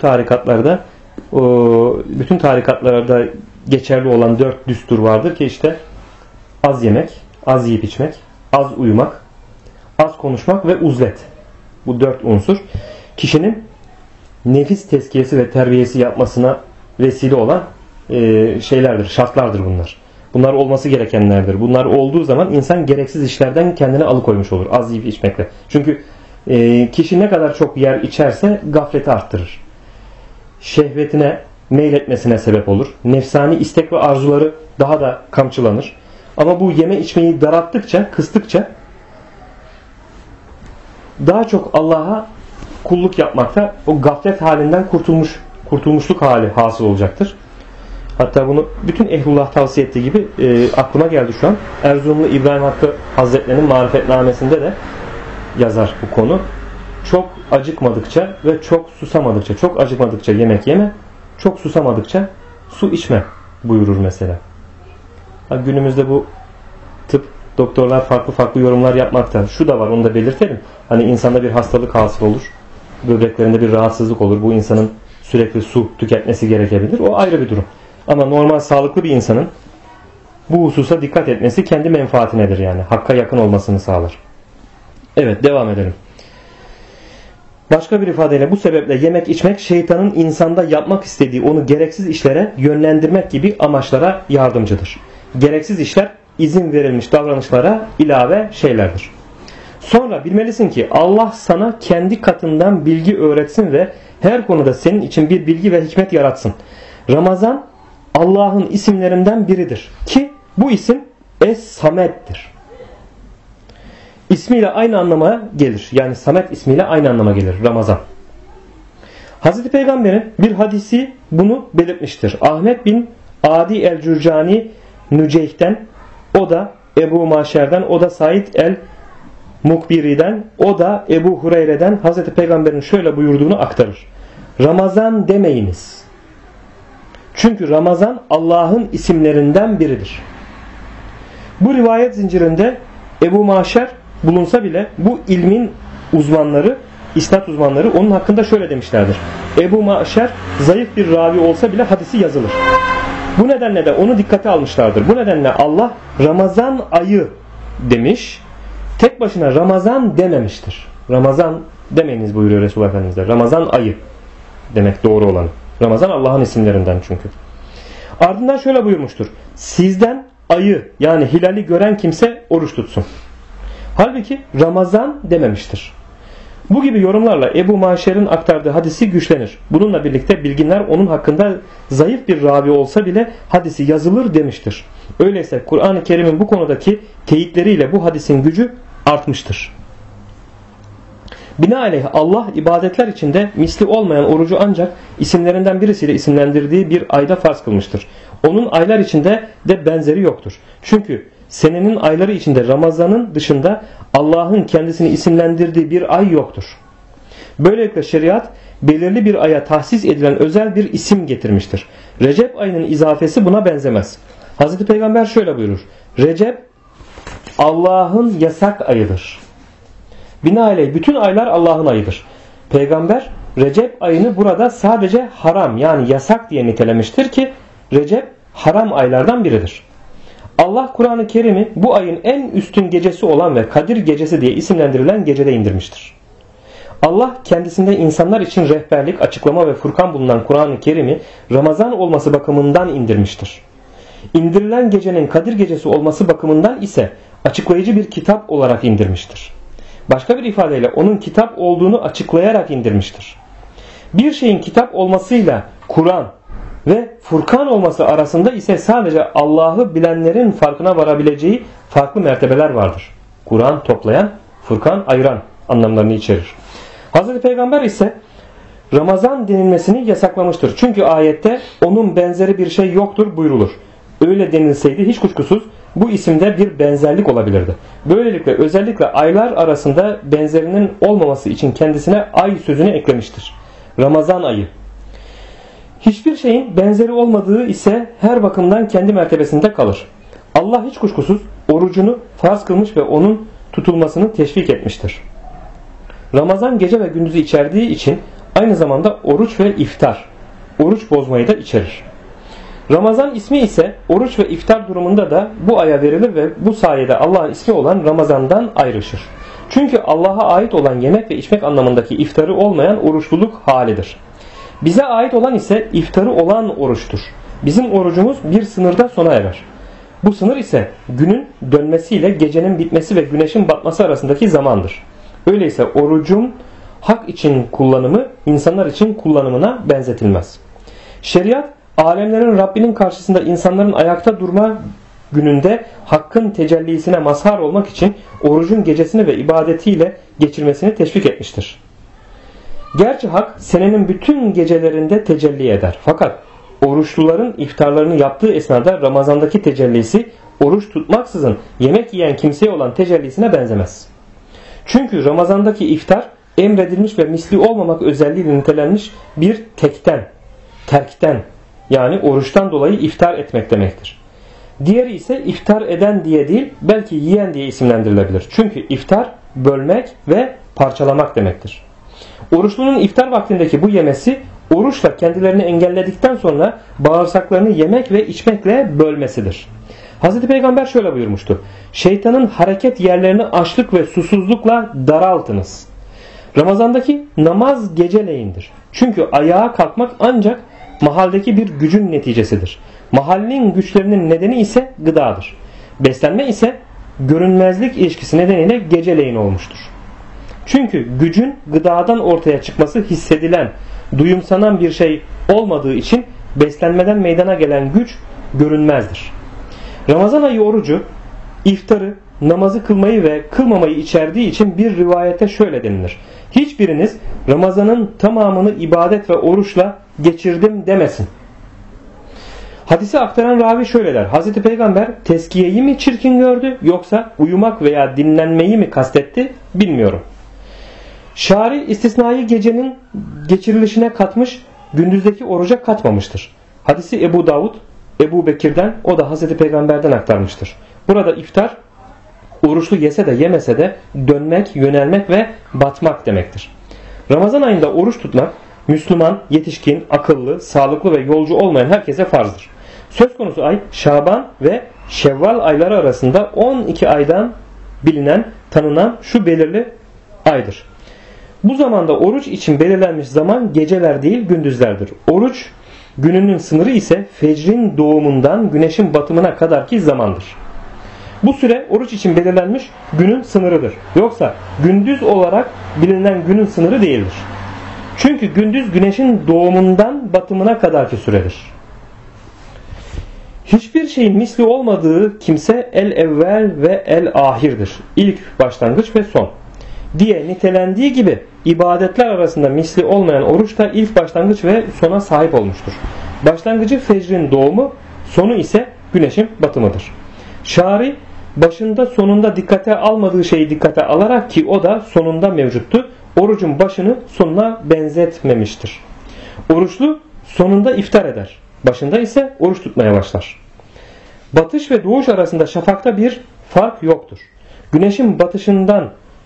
tarikatlarda geçerli olan 4 düstur vardır ki işte az yemek, az yiyip içmek, az uyumak, az konuşmak ve uzlet. Bu 4 unsur kişinin nefis tezkiyesi ve terbiyesi yapmasına vesile olan şeylerdir, şartlardır bunlar. Bunlar olması gerekenlerdir. Bunlar olduğu zaman insan gereksiz işlerden kendini alıkoymuş olur. Az yiyip içmekle. Çünkü kişi ne kadar çok yer içerse gafleti arttırır. Şehvetine meyletmesine sebep olur. Nefsani istek ve arzuları daha da kamçılanır. Ama bu yeme içmeyi daralttıkça, kıstıkça daha çok Allah'a kulluk yapmakta o gaflet halinden kurtulmuşluk hali hasıl olacaktır. Hatta bunu bütün ehlullah tavsiye ettiği gibi aklıma geldi şu an. Erzurumlu İbrahim Hakkı Hazretleri'nin marifetnamesinde de yazar bu konu. Çok acıkmadıkça ve çok susamadıkça, çok acıkmadıkça yemek yeme, çok susamadıkça su içme buyurur mesela. Günümüzde bu tıp, doktorlar farklı yorumlar yapmakta. Şu da var, onu da belirtelim. Hani insanda bir hastalık hasıl olur. Böbreklerinde bir rahatsızlık olur. Bu insanın sürekli su tüketmesi gerekebilir. O ayrı bir durum. Ama normal sağlıklı bir insanın bu hususa dikkat etmesi kendi menfaatinedir yani. Hakka yakın olmasını sağlar. Evet, devam edelim. Başka bir ifadeyle bu sebeple yemek içmek şeytanın insanda yapmak istediği onu gereksiz işlere yönlendirmek gibi amaçlara yardımcıdır. Gereksiz işler izin verilmiş davranışlara ilave şeylerdir. Sonra bilmelisin ki Allah sana kendi katından bilgi öğretsin ve her konuda senin için bir bilgi ve hikmet yaratsın. Ramazan Allah'ın isimlerinden biridir ki bu isim Es-Samet'tir. İsmiyle aynı anlama gelir. Yani Samet ismiyle aynı anlama gelir Ramazan. Hazreti Peygamber'in bir hadisi bunu belirtmiştir. Ahmet bin Adi el-Cürcani Nüceyh'ten, o da Ebu Maşer'den, o da Said el-Mukbiri'den, o da Ebu Hureyre'den Hazreti Peygamber'in şöyle buyurduğunu aktarır. Ramazan demeyiniz. Çünkü Ramazan Allah'ın isimlerinden biridir. Bu rivayet zincirinde Ebu Maşer bulunsa bile bu ilmin uzmanları, isnat uzmanları onun hakkında şöyle demişlerdir. Ebu Maşer zayıf bir ravi olsa bile hadisi yazılır. Bu nedenle de onu dikkate almışlardır. Bu nedenle Allah Ramazan ayı demiş, tek başına Ramazan dememiştir. Ramazan demeyiniz buyuruyor Resulullah Efendimiz de. Ramazan ayı demek doğru olanı. Ramazan Allah'ın isimlerinden çünkü. Ardından şöyle buyurmuştur. Sizden ayı yani hilali gören kimse oruç tutsun. Halbuki Ramazan dememiştir. Bu gibi yorumlarla Ebu Maşer'in aktardığı hadisi güçlenir. Bununla birlikte bilginler onun hakkında zayıf bir ravi olsa bile hadisi yazılır demiştir. Öyleyse Kur'an-ı Kerim'in bu konudaki teyitleriyle bu hadisin gücü artmıştır. Binaenaleyh Allah ibadetler içinde misli olmayan orucu ancak isimlerinden birisiyle isimlendirdiği bir ayda farz kılmıştır. Onun aylar içinde de benzeri yoktur. Çünkü senenin ayları içinde Ramazan'ın dışında Allah'ın kendisini isimlendirdiği bir ay yoktur. Böylelikle şeriat belirli bir aya tahsis edilen özel bir isim getirmiştir. Recep ayının izafesi buna benzemez. Hazreti Peygamber şöyle buyurur. Recep Allah'ın yasak ayıdır. Binaenaleyh bütün aylar Allah'ın ayıdır. Peygamber Recep ayını burada sadece haram yani yasak diye nitelemiştir ki Recep haram aylardan biridir. Allah Kur'an-ı Kerim'i bu ayın en üstün gecesi olan ve Kadir Gecesi diye isimlendirilen gecede indirmiştir. Allah kendisinde insanlar için rehberlik, açıklama ve Furkan bulunan Kur'an-ı Kerim'i Ramazan olması bakımından indirmiştir. İndirilen gecenin Kadir Gecesi olması bakımından ise açıklayıcı bir kitap olarak indirmiştir. Başka bir ifadeyle onun kitap olduğunu açıklayarak indirmiştir. Bir şeyin kitap olmasıyla Kur'an ve Furkan olması arasında ise sadece Allah'ı bilenlerin farkına varabileceği farklı mertebeler vardır. Kur'an toplayan, Furkan ayıran anlamlarını içerir. Hazreti Peygamber ise Ramazan denilmesini yasaklamıştır. Çünkü ayette onun benzeri bir şey yoktur buyrulur. Öyle denilseydi hiç kuşkusuz bu isimde bir benzerlik olabilirdi. Böylelikle özellikle aylar arasında benzerinin olmaması için kendisine ay sözünü eklemiştir. Ramazan ayı. Hiçbir şeyin benzeri olmadığı ise her bakımdan kendi mertebesinde kalır. Allah hiç kuşkusuz orucunu farz kılmış ve onun tutulmasını teşvik etmiştir. Ramazan gece ve gündüzü içerdiği için aynı zamanda oruç ve iftar, oruç bozmayı da içerir. Ramazan ismi ise oruç ve iftar durumunda da bu aya verilir ve bu sayede Allah'ın ismi olan Ramazan'dan ayrışır. Çünkü Allah'a ait olan yemek ve içmek anlamındaki iftarı olmayan oruçluluk halidir. Bize ait olan ise iftarı olan oruçtur. Bizim orucumuz bir sınırda sona erer. Bu sınır ise günün dönmesiyle gecenin bitmesi ve güneşin batması arasındaki zamandır. Öyleyse orucun hak için kullanımı insanlar için kullanımına benzetilmez. Şeriat, alemlerin Rabbinin karşısında insanların ayakta durma gününde hakkın tecellisine mazhar olmak için orucun gecesini ve ibadetiyle geçirmesini teşvik etmiştir. Gerçi hak senenin bütün gecelerinde tecelli eder. Fakat oruçluların iftarlarını yaptığı esnada Ramazan'daki tecellisi oruç tutmaksızın yemek yiyen kimseye olan tecellisine benzemez. Çünkü Ramazan'daki iftar emredilmiş ve misli olmamak özelliğiyle nitelenmiş bir terkten yani oruçtan dolayı iftar etmek demektir. Diğeri ise iftar eden diye değil belki yiyen diye isimlendirilebilir. Çünkü iftar bölmek ve parçalamak demektir. Oruçlunun iftar vaktindeki bu yemesi oruçla kendilerini engelledikten sonra bağırsaklarını yemek ve içmekle bölmesidir. Hazreti Peygamber şöyle buyurmuştu. Şeytanın hareket yerlerini açlık ve susuzlukla daraltınız. Ramazandaki namaz geceleyindir. Çünkü ayağa kalkmak ancak mahaldeki bir gücün neticesidir. Mahallin güçlerinin nedeni ise gıdadır. Beslenme ise görünmezlik ilişkisi nedeniyle geceleyin olmuştur. Çünkü gücün gıdadan ortaya çıkması hissedilen, duyumsanan bir şey olmadığı için beslenmeden meydana gelen güç görünmezdir. Ramazan ayı orucu, iftarı, namazı kılmayı ve kılmamayı içerdiği için bir rivayete şöyle denilir. Hiçbiriniz Ramazan'ın tamamını ibadet ve oruçla geçirdim demesin. Hadisi aktaran ravi şöyle der. Hazreti Peygamber teskiyeyi mi çirkin gördü yoksa uyumak veya dinlenmeyi mi kastetti bilmiyorum. Şari istisnayı gecenin geçirilişine katmış, gündüzdeki oruca katmamıştır. Hadisi Ebu Davud, Ebu Bekir'den, o da Hazreti Peygamber'den aktarmıştır. Burada iftar, oruçlu yese de yemese de dönmek, yönelmek ve batmak demektir. Ramazan ayında oruç tutmak, Müslüman, yetişkin, akıllı, sağlıklı ve yolcu olmayan herkese farzdır. Söz konusu ay Şaban ve Şevval ayları arasında 12 aydan bilinen, tanınan şu belirli aydır. Bu zamanda oruç için belirlenmiş zaman geceler değil gündüzlerdir. Oruç gününün sınırı ise fecrin doğumundan güneşin batımına kadarki zamandır. Bu süre oruç için belirlenmiş günün sınırıdır. Yoksa gündüz olarak bilinen günün sınırı değildir. Çünkü gündüz güneşin doğumundan batımına kadarki süredir. Hiçbir şeyin misli olmadığı kimse el evvel ve el ahirdir. İlk, başlangıç ve son diye nitelendiği gibi ibadetler arasında misli olmayan oruç da ilk başlangıç ve sona sahip olmuştur. Başlangıcı fecrin doğumu, sonu ise güneşin batımıdır. Şari başında sonunda dikkate almadığı şeyi dikkate alarak ki o da sonunda mevcuttu, orucun başını sonuna benzetmemiştir. Oruçlu sonunda iftar eder. Başında ise oruç tutmaya başlar. Batış ve doğuş arasında şafakta bir fark yoktur. Güneşin batışından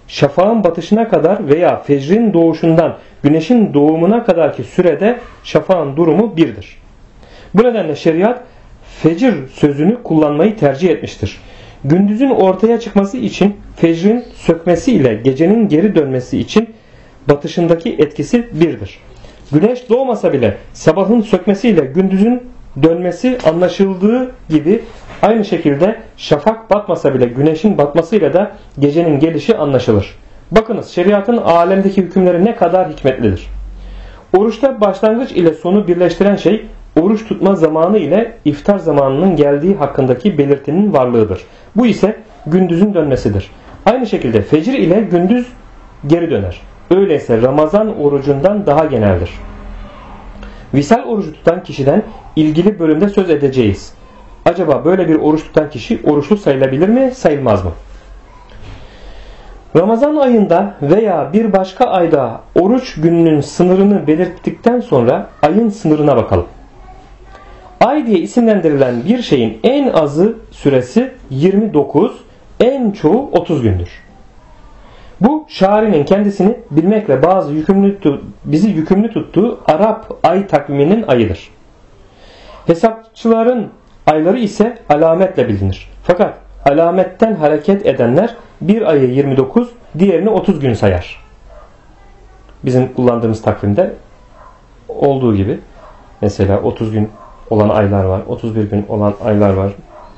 şafağın batışına kadar veya fecrin doğuşundan güneşin doğumuna kadarki sürede şafağın durumu birdir. Bu nedenle şeriat fecir sözünü kullanmayı tercih etmiştir. Gündüzün ortaya çıkması için fecrin sökmesi ile gecenin geri dönmesi için batışındaki etkisi birdir. Güneş doğmasa bile sabahın sökmesiyle gündüzün dönmesi anlaşıldığı gibi aynı şekilde şafak batmasa bile güneşin batmasıyla da gecenin gelişi anlaşılır. Bakınız şeriatın alemdeki hükümleri ne kadar hikmetlidir. Oruçta başlangıç ile sonu birleştiren şey oruç tutma zamanı ile iftar zamanının geldiği hakkındaki belirtinin varlığıdır. Bu ise gündüzün dönmesidir. Aynı şekilde fecir ile gündüz geri döner. Öyleyse Ramazan orucundan daha geneldir. Visal orucu tutan kişiden ilgili bölümde söz edeceğiz. Acaba böyle bir oruç tutan kişi oruçlu sayılabilir mi, sayılmaz mı? Ramazan ayında veya bir başka ayda oruç gününün sınırını belirttikten sonra ayın sınırına bakalım. Ay diye isimlendirilen bir şeyin en azı süresi 29, en çoğu 30 gündür. Bu şairinin kendisini bilmekle bizi yükümlü tuttuğu Arap ay takviminin ayıdır. Hesapçıların ayları ise alametle bilinir. Fakat alametten hareket edenler bir ayı 29, diğerini 30 gün sayar. Bizim kullandığımız takvimde olduğu gibi mesela 30 gün olan aylar var, 31 gün olan aylar var.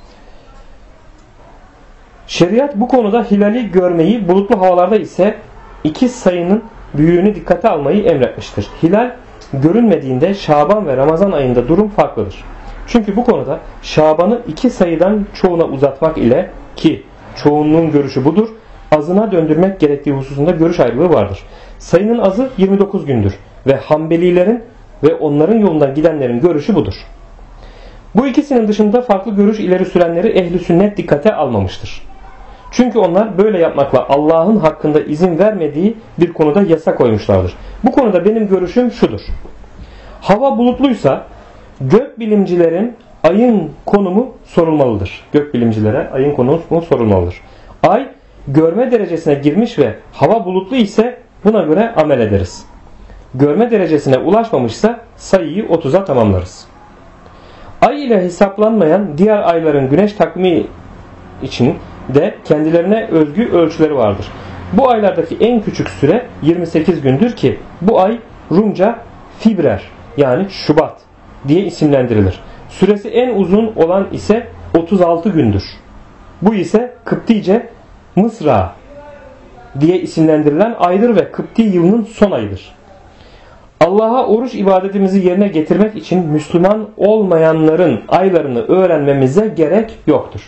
Şeriat bu konuda hilali görmeyi, bulutlu havalarda ise iki sayının büyüğünü dikkate almayı emretmiştir. Hilal görünmediğinde Şaban ve Ramazan ayında durum farklıdır. Çünkü bu konuda Şaban'ı iki sayıdan çoğuna uzatmak ile, ki çoğunluğun görüşü budur, azına döndürmek gerektiği hususunda görüş ayrılığı vardır. Sayının azı 29 gündür ve Hanbelilerin ve onların yolundan gidenlerin görüşü budur. Bu ikisinin dışında farklı görüş ileri sürenleri ehli sünnet dikkate almamıştır. Çünkü onlar böyle yapmakla Allah'ın hakkında izin vermediği bir konuda yasa koymuşlardır. Bu konuda benim görüşüm şudur. Hava bulutluysa gökbilimcilerin ayın konumu sorulmalıdır. Gökbilimcilere ayın konumu sorulmalıdır. Ay görme derecesine girmiş ve hava bulutlu ise buna göre amel ederiz. Görme derecesine ulaşmamışsa sayıyı 30'a tamamlarız. Ay ile hesaplanmayan diğer ayların güneş takvimi için de kendilerine özgü ölçüleri vardır. Bu aylardaki en küçük süre 28 gündür ki bu ay Rumca Fibrer yani Şubat diye isimlendirilir. Süresi en uzun olan ise 36 gündür. Bu ise Kıptice Mısra diye isimlendirilen aydır ve Kıpti yılının son ayıdır. Allah'a oruç ibadetimizi yerine getirmek için Müslüman olmayanların aylarını öğrenmemize gerek yoktur.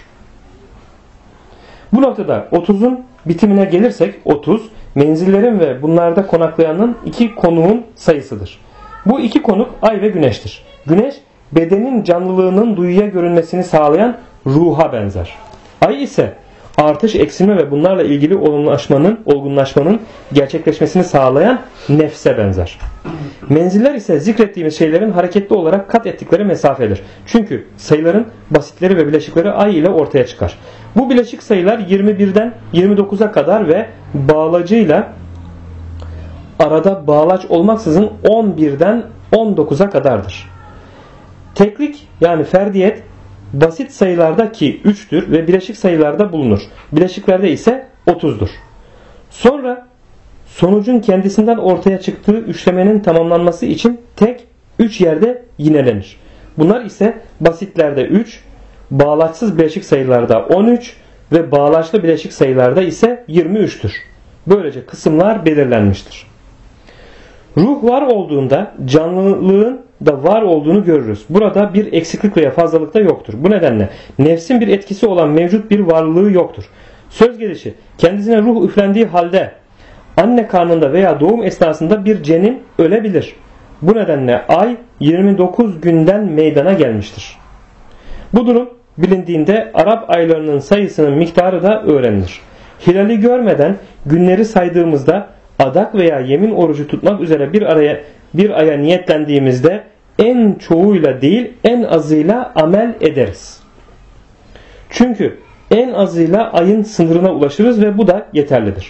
Bu noktada 30'un bitimine gelirsek 30 menzillerin ve bunlarda konaklayanın iki konuğun sayısıdır. Bu iki konuk ay ve güneştir. Güneş bedenin canlılığının duyuya görünmesini sağlayan ruha benzer. Ay ise artış, eksilme ve bunlarla ilgili olgunlaşmanın gerçekleşmesini sağlayan nefse benzer. Menziller ise zikrettiğimiz şeylerin hareketli olarak kat ettikleri mesafedir. Çünkü sayıların basitleri ve bileşikleri ay ile ortaya çıkar. Bu bileşik sayılar 21'den 29'a kadar ve bağlacıyla arada bağlaç olmaksızın 11'den 19'a kadardır. Teklik yani ferdiyet basit sayılarda ki 3'tür ve bileşik sayılarda bulunur. Bileşiklerde ise 30'dur. Sonra sonucun kendisinden ortaya çıktığı üçlemenin tamamlanması için tek 3 yerde yinelenir. Bunlar ise basitlerde 3, bağlaçsız bileşik sayılarda 13 ve bağlaçlı bileşik sayılarda ise 23'tür. Böylece kısımlar belirlenmiştir. Ruh var olduğunda canlılığın da var olduğunu görürüz. Burada bir eksiklik veya fazlalık da yoktur. Bu nedenle nefsin bir etkisi olan mevcut bir varlığı yoktur. Söz gelişi kendisine ruh üflendiği halde anne karnında veya doğum esnasında bir cenin ölebilir. Bu nedenle ay 29 günden meydana gelmiştir. Bu durum bilindiğinde Arap aylarının sayısının miktarı da öğrenilir. Hilali görmeden günleri saydığımızda adak veya yemin orucu tutmak üzere bir aya niyetlendiğimizde en çoğuyla değil en azıyla amel ederiz. Çünkü en azıyla ayın sınırına ulaşırız ve bu da yeterlidir.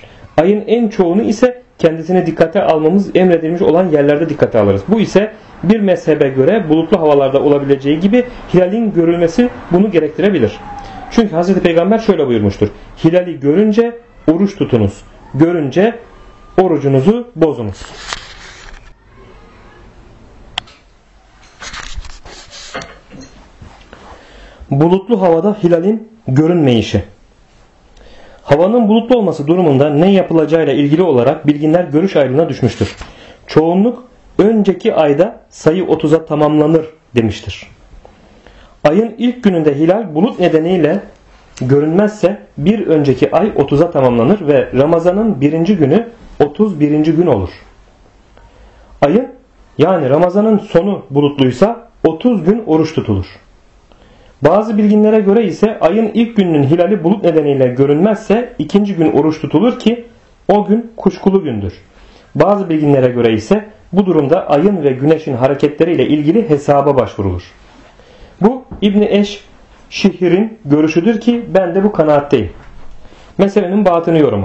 Ayın en çoğunu ise kendisine dikkate almamız emredilmiş olan yerlerde dikkate alırız. Bu ise bir mezhebe göre bulutlu havalarda olabileceği gibi hilalin görülmesi bunu gerektirebilir. Çünkü Hz. Peygamber şöyle buyurmuştur. Hilali görünce oruç tutunuz. Görünce orucunuzu bozunuz. Bulutlu havada hilalin görünmeyişi. Havanın bulutlu olması durumunda ne yapılacağıyla ilgili olarak bilginler görüş ayrılığına düşmüştür. Çoğunluk önceki ayda sayı 30'a tamamlanır demiştir. Ayın ilk gününde hilal bulut nedeniyle görünmezse bir önceki ay 30'a tamamlanır ve Ramazan'ın birinci günü 31. gün olur. Ayın yani Ramazan'ın sonu bulutluysa 30 gün oruç tutulur. Bazı bilginlere göre ise ayın ilk gününün hilali bulut nedeniyle görünmezse ikinci gün oruç tutulur ki o gün kuşkulu gündür. Bazı bilginlere göre ise bu durumda ayın ve güneşin hareketleriyle ilgili hesaba başvurulur. Bu İbn-i Eşşihir'in görüşüdür ki ben de bu kanaatteyim. Meselenin batını yorumu.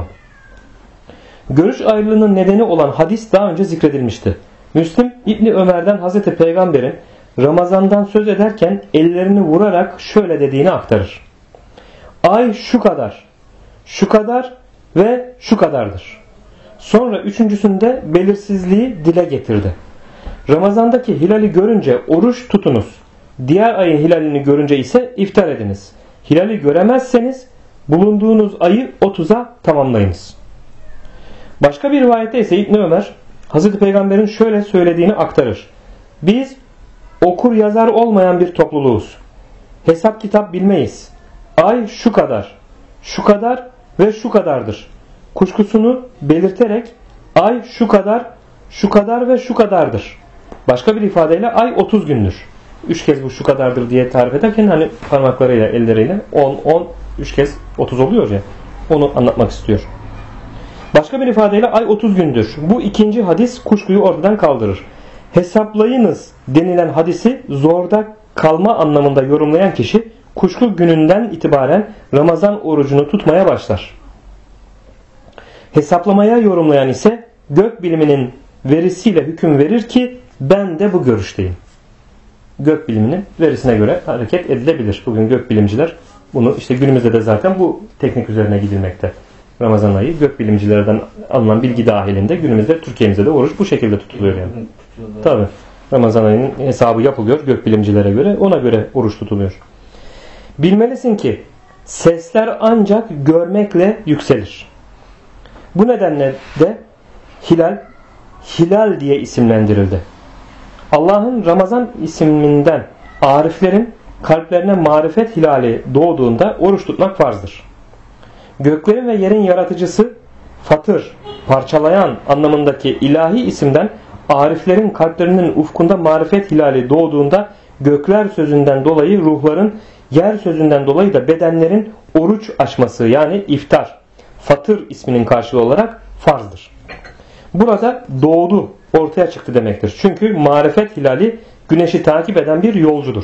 Görüş ayrılığının nedeni olan hadis daha önce zikredilmişti. Müslim İbni Ömer'den Hazreti Peygamber'in Ramazan'dan söz ederken ellerini vurarak şöyle dediğini aktarır. Ay şu kadar, şu kadar ve şu kadardır. Sonra üçüncüsünde belirsizliği dile getirdi. Ramazandaki hilali görünce oruç tutunuz. Diğer ayın hilalini görünce ise iftar ediniz. Hilali göremezseniz bulunduğunuz ayı 30'a tamamlayınız. Başka bir rivayette ise İbn Ömer Hazreti Peygamber'in şöyle söylediğini aktarır. Biz okur yazar olmayan bir topluluğuz. Hesap kitap bilmeyiz. Ay şu kadar, şu kadar ve şu kadardır. Kuşkusunu belirterek ay şu kadar, şu kadar ve şu kadardır. Başka bir ifadeyle ay 30 gündür. 3 kez bu şu kadardır diye tarif ederken hani parmaklarıyla, elleriyle 10, 3 kez 30 oluyor ya. Onu anlatmak istiyor. Başka bir ifadeyle ay 30 gündür. Bu ikinci hadis kuşkuyu ortadan kaldırır. Hesaplayınız denilen hadisi zorda kalma anlamında yorumlayan kişi kuşku gününden itibaren Ramazan orucunu tutmaya başlar. Hesaplamaya yorumlayan ise gök biliminin verisiyle hüküm verir ki ben de bu görüşteyim. Gök biliminin verisine göre hareket edilebilir. Bugün gök bilimciler bunu işte günümüzde de zaten bu teknik üzerine gidilmekte. Ramazan ayı gök bilimcilerden alınan bilgi dahilinde günümüzde Türkiye'mizde de oruç bu şekilde tutuluyor yani. Tabii. Ramazan ayının hesabı yapılıyor gök bilimcilere göre. Ona göre oruç tutuluyor. Bilmelisin ki sesler ancak görmekle yükselir. Bu nedenle de hilal diye isimlendirildi. Allah'ın Ramazan isminden ariflerin kalplerine marifet hilali doğduğunda oruç tutmak farzdır. Göklerin ve yerin yaratıcısı Fatır, parçalayan anlamındaki ilahi isimden ariflerin kalplerinin ufkunda marifet hilali doğduğunda gökler sözünden dolayı ruhların, yer sözünden dolayı da bedenlerin oruç açması yani iftar, Fatır isminin karşılığı olarak farzdır. Burada doğdu, ortaya çıktı demektir. Çünkü marifet hilali güneşi takip eden bir yolcudur.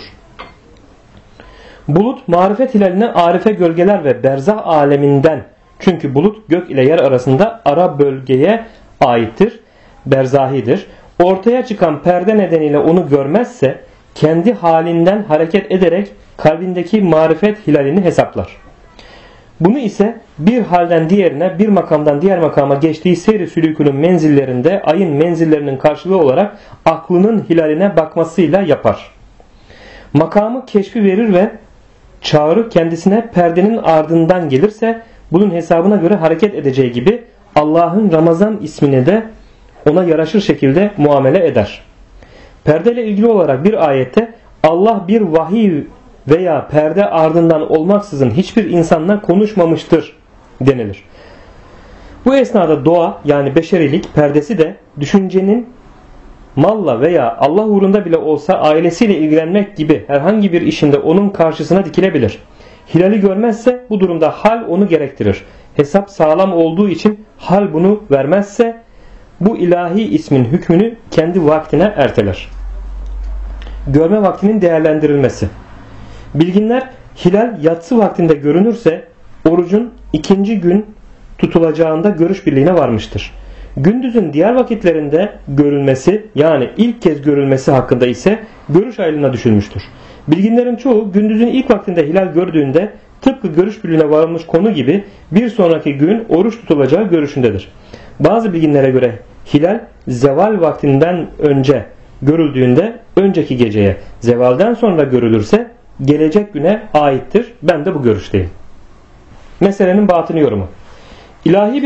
Bulut marifet hilaline arife gölgeler ve berzah aleminden, çünkü bulut gök ile yer arasında ara bölgeye aittir, berzahidir. Ortaya çıkan perde nedeniyle onu görmezse kendi halinden hareket ederek kalbindeki marifet hilalini hesaplar. Bunu ise bir halden diğerine, bir makamdan diğer makama geçtiği seyri sülükünün menzillerinde ayın menzillerinin karşılığı olarak aklının hilaline bakmasıyla yapar. Makamı keşfi verir ve çağrı kendisine perdenin ardından gelirse bunun hesabına göre hareket edeceği gibi Allah'ın Ramazan ismini de ona yaraşır şekilde muamele eder. Perdeyle ilgili olarak bir ayette Allah bir vahiy veya perde ardından olmaksızın hiçbir insanla konuşmamıştır denilir. Bu esnada doğa yani beşerilik perdesi de düşüncenin malla veya Allah uğrunda bile olsa ailesiyle ilgilenmek gibi herhangi bir işinde onun karşısına dikilebilir. Hilali görmezse bu durumda hal onu gerektirir. Hesap sağlam olduğu için hal bunu vermezse bu ilahi ismin hükmünü kendi vaktine erteler. Görme vaktinin değerlendirilmesi. Bilginler hilal yatsı vaktinde görünürse orucun ikinci gün tutulacağında görüş birliğine varmıştır. Gündüzün diğer vakitlerinde görülmesi yani ilk kez görülmesi hakkında ise görüş ayrılığına düşülmüştür. Bilginlerin çoğu gündüzün ilk vaktinde hilal gördüğünde tıpkı görüş birliğine varılmış konu gibi bir sonraki gün oruç tutulacağı görüşündedir. Bazı bilginlere göre hilal zeval vaktinden önce görüldüğünde önceki geceye, zevalden sonra görülürse gelecek güne aittir. Ben de bu görüşteyim. Meselenin batını yorumu. İlahi bir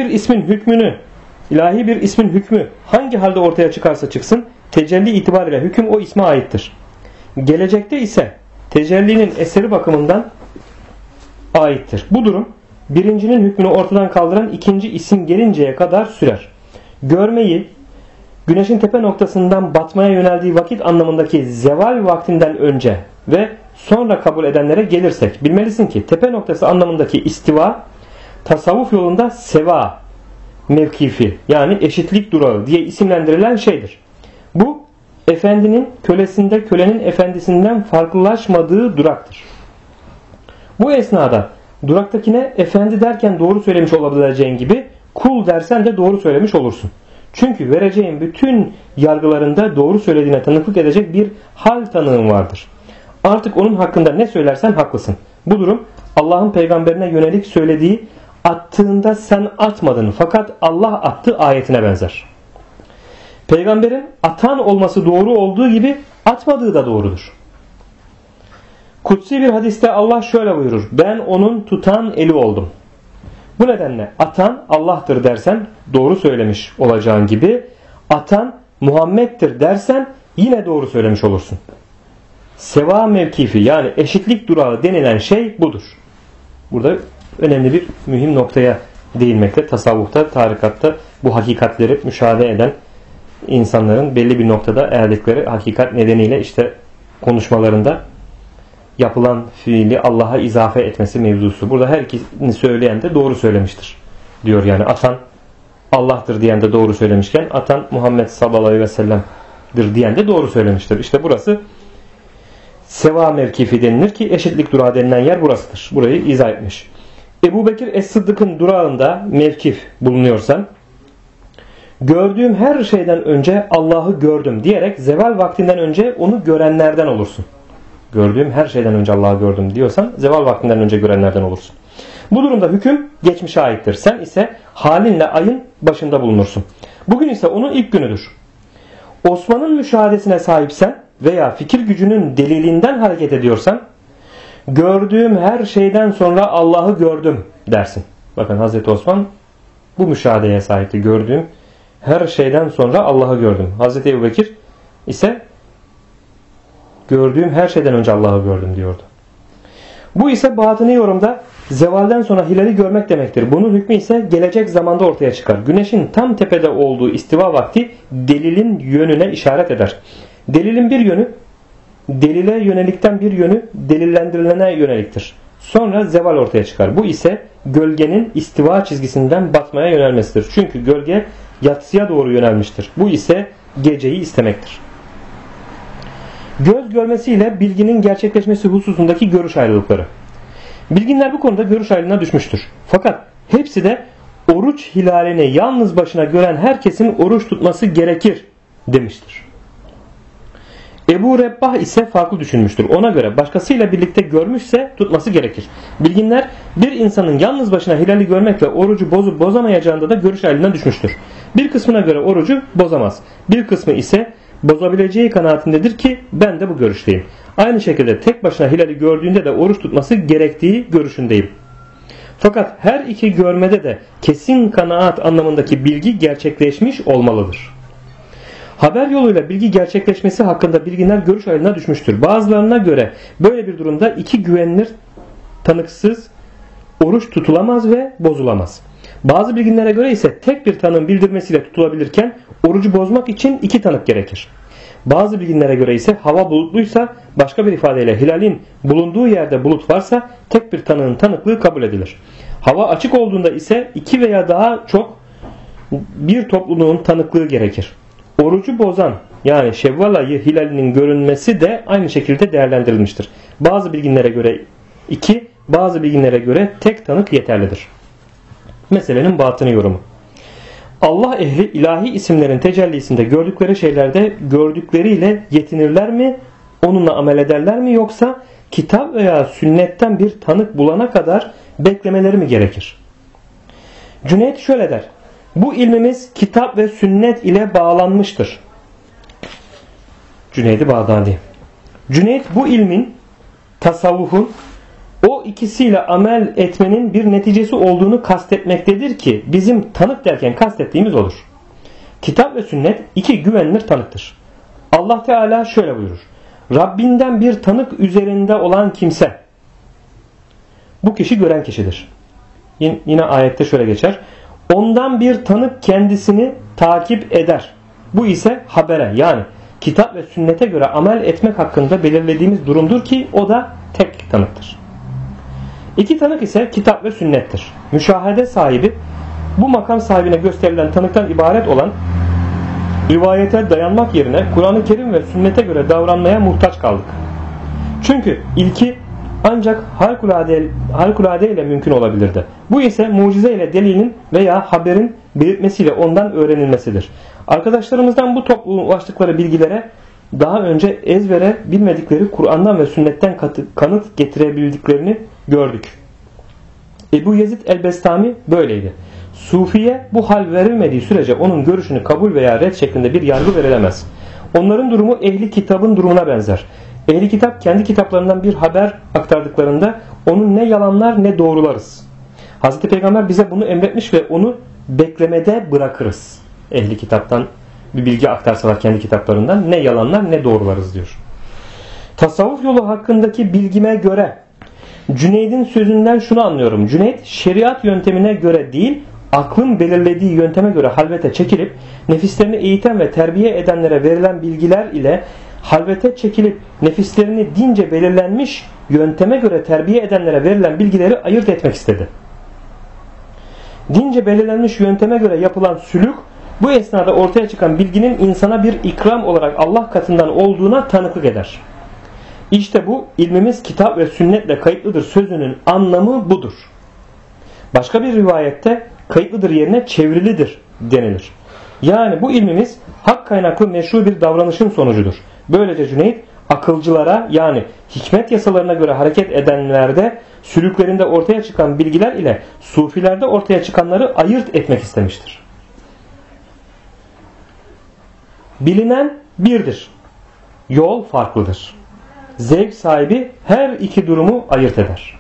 ismin hükmü hangi halde ortaya çıkarsa çıksın tecelli itibariyle hüküm o isme aittir. Gelecekte ise tecellinin eseri bakımından aittir. Bu durum birincinin hükmünü ortadan kaldıran ikinci isim gelinceye kadar sürer. Görmeyi güneşin tepe noktasından batmaya yöneldiği vakit anlamındaki zeval vaktinden önce ve sonra kabul edenlere gelirsek bilmelisin ki tepe noktası anlamındaki istiva tasavvuf yolunda seva mevkifi yani eşitlik durağı diye isimlendirilen şeydir. Bu efendinin kölesinde kölenin efendisinden farklılaşmadığı duraktır. Bu esnada duraktakine efendi derken doğru söylemiş olabileceğin gibi kul dersen de doğru söylemiş olursun. Çünkü vereceğin bütün yargılarında doğru söylediğine tanıklık edecek bir hal tanığın vardır. Artık onun hakkında ne söylersen haklısın. Bu durum Allah'ın peygamberine yönelik söylediği attığında sen atmadın fakat Allah attı ayetine benzer. Peygamberin atan olması doğru olduğu gibi atmadığı da doğrudur. Kutsi bir hadiste Allah şöyle buyurur. Ben onun tutan eli oldum. Bu nedenle atan Allah'tır dersen doğru söylemiş olacağın gibi atan Muhammed'tir dersen yine doğru söylemiş olursun. Seva mevkifi yani eşitlik durağı denilen şey budur. Burada önemli bir mühim noktaya değinmekte. Tasavvufta, tarikatta bu hakikatleri müşahede eden insanların belli bir noktada erdikleri hakikat nedeniyle işte konuşmalarında yapılan fiili Allah'a izafe etmesi mevzusu. Burada her ikisini söyleyen de doğru söylemiştir diyor. Yani atan Allah'tır diyen de doğru söylemişken atan Muhammed sallallahu aleyhi ve sellem'dir diyen de doğru söylemiştir. İşte burası seva mevkifi denilir ki eşitlik durağı denilen yer burasıdır. Burayı izah etmiş. Ebu Bekir Es-Sıddık'ın durağında mevkif bulunuyorsan gördüğüm her şeyden önce Allah'ı gördüm diyerek zeval vaktinden önce onu görenlerden olursun. Gördüğüm her şeyden önce Allah'ı gördüm diyorsan zeval vaktinden önce görenlerden olursun. Bu durumda hüküm geçmişe aittir. Sen ise halinle ayın başında bulunursun. Bugün ise onun ilk günüdür. Osman'ın müşahadesine sahipsen veya fikir gücünün delilinden hareket ediyorsan gördüğüm her şeyden sonra Allah'ı gördüm dersin. Bakın Hazreti Osman bu müşahedeye sahipti. Gördüğüm her şeyden sonra Allah'ı gördüm. Hazreti Ebu Bekir ise gördüğüm her şeyden önce Allah'ı gördüm diyordu. Bu ise batını yorumda zevalden sonra hilali görmek demektir. Bunun hükmü ise gelecek zamanda ortaya çıkar. Güneşin tam tepede olduğu istiva vakti delilin yönüne işaret eder. Delilin bir yönü, delile yönelikten bir yönü delillendirilene yöneliktir. Sonra zeval ortaya çıkar. Bu ise gölgenin istiva çizgisinden batmaya yönelmesidir. Çünkü gölge yatsıya doğru yönelmiştir. Bu ise geceyi istemektir. Göz görmesiyle bilginin gerçekleşmesi hususundaki görüş ayrılıkları. Bilginler bu konuda görüş ayrılığına düşmüştür. Fakat hepsi de oruç hilalini yalnız başına gören herkesin oruç tutması gerekir demiştir. Ebu Rebbah ise farklı düşünmüştür. Ona göre başkasıyla birlikte görmüşse tutması gerekir. Bilginler bir insanın yalnız başına hilali görmekle orucu bozup bozamayacağında da görüş ayrılığına düşmüştür. Bir kısmına göre orucu bozamaz. Bir kısmı ise bozabileceği kanaatindedir ki ben de bu görüşteyim. Aynı şekilde tek başına hilali gördüğünde de oruç tutması gerektiği görüşündeyim. Fakat her iki görmede de kesin kanaat anlamındaki bilgi gerçekleşmiş olmalıdır. Haber yoluyla bilgi gerçekleşmesi hakkında bilginler görüş ayrılığına düşmüştür. Bazılarına göre böyle bir durumda iki güvenilir tanıksız oruç tutulamaz ve bozulamaz. Bazı bilginlere göre ise tek bir tanığın bildirmesiyle tutulabilirken orucu bozmak için iki tanık gerekir. Bazı bilginlere göre ise hava bulutluysa başka bir ifadeyle hilalin bulunduğu yerde bulut varsa tek bir tanığın tanıklığı kabul edilir. Hava açık olduğunda ise iki veya daha çok bir topluluğun tanıklığı gerekir. Orucu bozan yani Şevval ayı hilalinin görünmesi de aynı şekilde değerlendirilmiştir. Bazı bilginlere göre iki, bazı bilginlere göre tek tanık yeterlidir. Meselenin batını yorumu. Allah ehli ilahi isimlerin tecellisinde gördükleri şeylerde gördükleriyle yetinirler mi? Onunla amel ederler mi? Yoksa kitap veya sünnetten bir tanık bulana kadar beklemeleri mi gerekir? Cüneyd şöyle der. Bu ilmimiz kitap ve sünnet ile bağlanmıştır. Cüneyd-i Bağdadi. Cüneyd bu ilmin, tasavvufun o ikisiyle amel etmenin bir neticesi olduğunu kastetmektedir ki bizim tanık derken kastettiğimiz olur. Kitap ve sünnet iki güvenilir tanıktır. Allah Teala şöyle buyurur. Rabbinden bir tanık üzerinde olan kimse, bu kişi gören kişidir. Yine ayette şöyle geçer. Ondan bir tanık kendisini takip eder. Bu ise habere, yani kitap ve sünnete göre amel etmek hakkında belirlediğimiz durumdur ki o da tek tanıktır. İki tanık ise kitap ve sünnettir. Müşahede sahibi, bu makam sahibine gösterilen tanıktan ibaret olan rivayete dayanmak yerine Kur'an-ı Kerim ve sünnete göre davranmaya muhtaç kaldık. Çünkü ilki ancak harikulade ile mümkün olabilirdi. Bu ise mucize ile delilin veya haberin belirtmesiyle ondan öğrenilmesidir. Arkadaşlarımızdan bu topluluğun ulaştıkları bilgilere daha önce ezbere bilmedikleri Kur'an'dan ve sünnetten kanıt getirebildiklerini gördük. Ebu Yezid el-Bestami böyleydi. Sufiye bu hal verilmediği sürece onun görüşünü kabul veya red şeklinde bir yargı verilemez. Onların durumu ehli kitabın durumuna benzer. Ehli kitap kendi kitaplarından bir haber aktardıklarında onu ne yalanlar ne doğrularız. Hazreti Peygamber bize bunu emretmiş ve onu beklemede bırakırız. Ehli kitaptan bir bilgi aktarsalar kendi kitaplarından ne yalanlar ne doğrularız diyor. Tasavvuf yolu hakkındaki bilgime göre Cüneyd'in sözünden şunu anlıyorum. Cüneyd şeriat yöntemine göre değil, aklın belirlediği yönteme göre halvete çekilip nefislerini eğiten ve terbiye edenlere verilen bilgiler ile halvete çekilip nefislerini dince belirlenmiş yönteme göre terbiye edenlere verilen bilgileri ayırt etmek istedi. Dince belirlenmiş yönteme göre yapılan sülük bu esnada ortaya çıkan bilginin insana bir ikram olarak Allah katından olduğuna tanıklık eder. İşte bu ilmimiz kitap ve sünnetle kayıtlıdır sözünün anlamı budur. Başka bir rivayette kayıtlıdır yerine çevrilidir denilir. Yani bu ilmimiz hak kaynaklı meşru bir davranışın sonucudur. Böylece Cüneyd akılcılara, yani hikmet yasalarına göre hareket edenlerde sülüklerinde ortaya çıkan bilgiler ile sufilerde ortaya çıkanları ayırt etmek istemiştir. Bilinen birdir. Yol farklıdır. Zevk sahibi her iki durumu ayırt eder.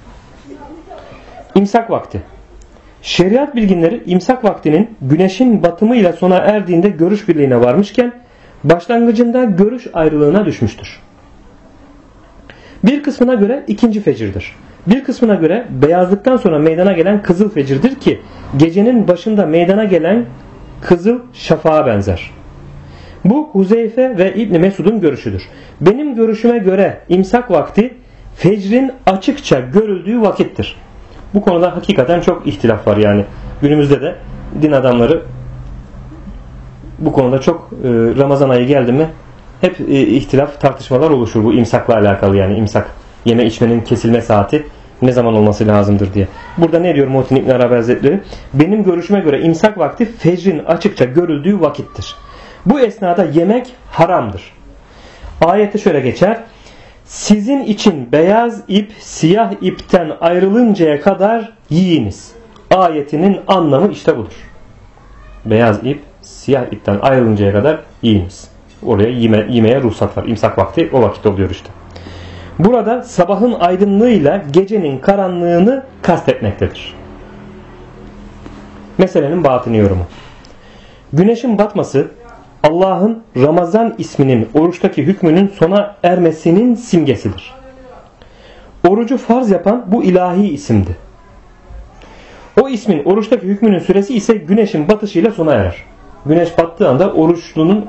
İmsak vakti. Şeriat bilginleri imsak vaktinin güneşin batımıyla sona erdiğinde görüş birliğine varmışken başlangıcında görüş ayrılığına düşmüştür. Bir kısmına göre ikinci fecirdir. Bir kısmına göre beyazlıktan sonra meydana gelen kızıl fecirdir ki gecenin başında meydana gelen kızıl şafağa benzer. Bu Huzeyfe ve İbn Mesud'un görüşüdür. Benim görüşüme göre imsak vakti fecrin açıkça görüldüğü vakittir. Bu konuda hakikaten çok ihtilaf var yani. Günümüzde de din adamları bu konuda çok Ramazan ayı geldi mi hep ihtilaf, tartışmalar oluşur bu imsakla alakalı, yani imsak, yeme içmenin kesilme saati ne zaman olması lazımdır diye. Burada ne diyor Muhittin İbn Arabi Hazretleri? Benim görüşüme göre imsak vakti fecrin açıkça görüldüğü vakittir. Bu esnada yemek haramdır. Ayette şöyle geçer. Sizin için beyaz ip siyah ipten ayrılıncaya kadar yiyiniz. Ayetinin anlamı işte budur. Beyaz ip siyah ipten ayrılıncaya kadar yiyiniz. Oraya yemeye ruhsat var. İmsak vakti o vakit oluyor işte. Burada sabahın aydınlığıyla gecenin karanlığını kastetmektedir. Meselenin batını yorumu. Güneşin batması Allah'ın Ramazan isminin oruçtaki hükmünün sona ermesinin simgesidir. Orucu farz yapan bu ilahi isimdi. O ismin oruçtaki hükmünün süresi ise güneşin batışıyla sona erer. Güneş battığı anda oruçlunun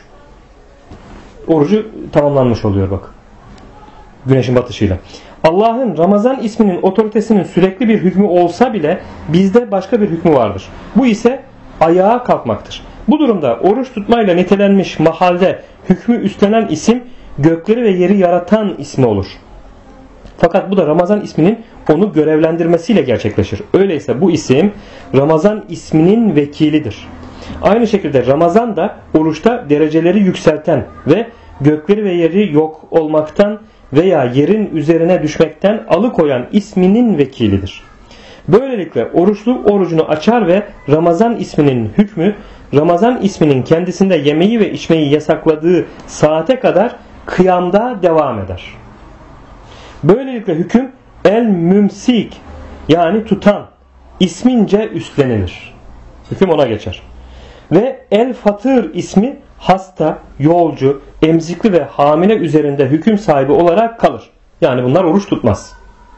orucu tamamlanmış oluyor bak. Güneşin batışıyla. Allah'ın Ramazan isminin otoritesinin sürekli bir hükmü olsa bile bizde başka bir hükmü vardır. Bu ise ayağa kalkmaktır. Bu durumda oruç tutmayla nitelenmiş mahalde hükmü üstlenen isim gökleri ve yeri yaratan ismi olur. Fakat bu da Ramazan isminin onu görevlendirmesiyle gerçekleşir. Öyleyse bu isim Ramazan isminin vekilidir. Aynı şekilde Ramazan da oruçta dereceleri yükselten ve gökleri ve yeri yok olmaktan veya yerin üzerine düşmekten alıkoyan isminin vekilidir. Böylelikle oruçlu orucunu açar ve Ramazan isminin hükmü Ramazan isminin kendisinde yemeği ve içmeyi yasakladığı saate kadar kıyamda devam eder. Böylelikle hüküm el-mümsik yani tutan ismince üstlenilir. Hüküm ona geçer. Ve el-fatır ismi hasta, yolcu, emzikli ve hamile üzerinde hüküm sahibi olarak kalır. Yani bunlar oruç tutmaz.